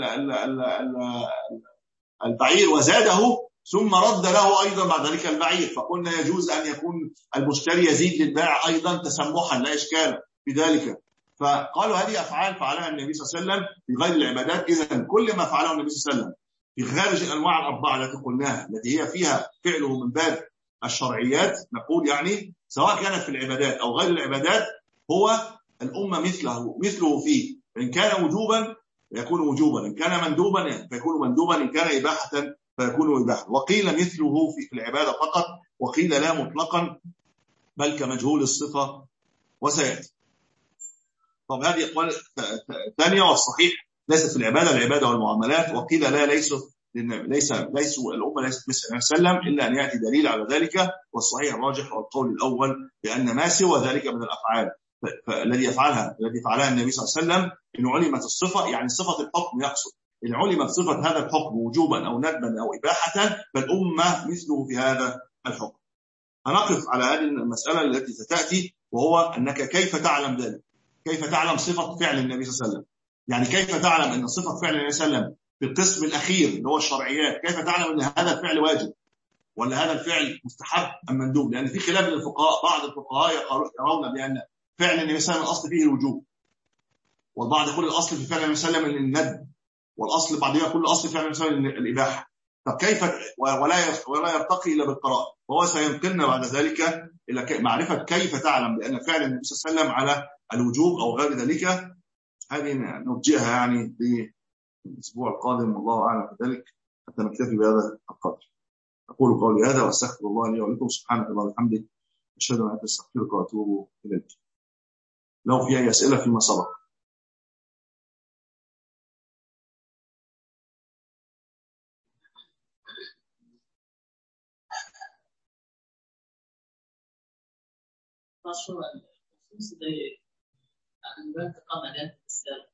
البعير وزاده ثم رد له أيضا بعد ذلك البعير. فقلنا يجوز أن يكون المشتري يزيد للبائع أيضا تسمحا لا إشكال في ذلك. فقالوا هذه أفعال فعلها النبي صلى الله عليه وسلم في غير العبادات. إذن كل ما فعله النبي صلى الله عليه وسلم في خارج الأنواع الأربعة التي قلناها التي هي فيها فعله من باب الشرعيات نقول يعني سواء كانت في العبادات أو غير العبادات هو الأمة مثله مثله فيه. إن كان وجوبا يكون وجوبا، إن كان مندوبا فيكون مندوبا، إن كان إباحة فيكون إباحة. وقيل مثله في العبادة فقط وقيل لا مطلقا بل كمجهول الصفة وسيأتي. طب هذه أقوال ثانية والصحيح ليست في العبادة العبادة والمعاملات. وقيل لا ليس ليس ليسوا الأمة ليست مثل النبي صلى الله عليه وسلم إلا أن يأتي دليل على ذلك. والصحيح الراجح والقول الأول بأن ما سوى ذلك من الأفعال الذي يفعلها الذي فعلها النبي صلى الله عليه وسلم إن علمت الصفة يعني صفة الحكم يقصد إن علمت صفة هذا الحكم وجوبا أو ندبا أو إباحة فالأمة مثله في هذا الحكم. هنقف على هذه المسألة التي ستأتي وهو أنك كيف تعلم ذلك؟ كيف تعلم صفة فعل النبي صلى الله عليه وسلم؟ يعني كيف تعلم أن صفة فعل النبي صلى الله عليه وسلم في القسم الأخير اللي هو الشرعيات كيف تعلم أن هذا الفعل واجب ولا هذا الفعل مستحب أم مندوب؟ لأن في خلاف بين الفقهاء. بعض الفقهاء يرون بأن فعل النبي صلى الله عليه وسلم الأصل فيه الوجوب والبعض يقول الأصل في فعل النبي صلى الله عليه وسلم الندب والأصل بعضهم يقول الأصل في فعل النبي صلى الله عليه وسلم الإباحة. طب كيف ولا ولا يرتقي إلا بالقراءة؟ وهو سينقلنا بعد ذلك إلى معرفة كيف تعلم بأن فعل النبي صلى الله عليه وسلم على الوجوب أو غير ذلك. هذه نرجئها يعني في الأسبوع القادم والله أعلم بذلك حتى نكتفي بهذا القدر. أقول قولي هذا وأستغفر الله لي ولكم سبحانك اللهم وبحمدك أشهد أن لا إله إلا أنت أستغفرك وأتوب إليك. لو في أي أسئلة فيما سبق. مشروع الخصوص دي عن بنت قمدات السلام.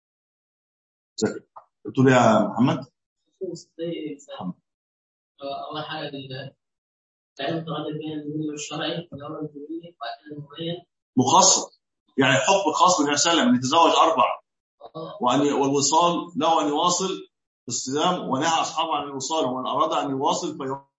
قلت له يا محمد خصوص دي محمد أول حاجة العلم تغير بين الدين والشرعي والأول الديني وبعد المبين مخصص يعني حكم خاص بالنبي صلى الله عليه وسلم أن يتزوج أربع وأن والوصال له أن يواصل الصيام ونهى أصحابه عن الوصال ومن أراد أن يواصل في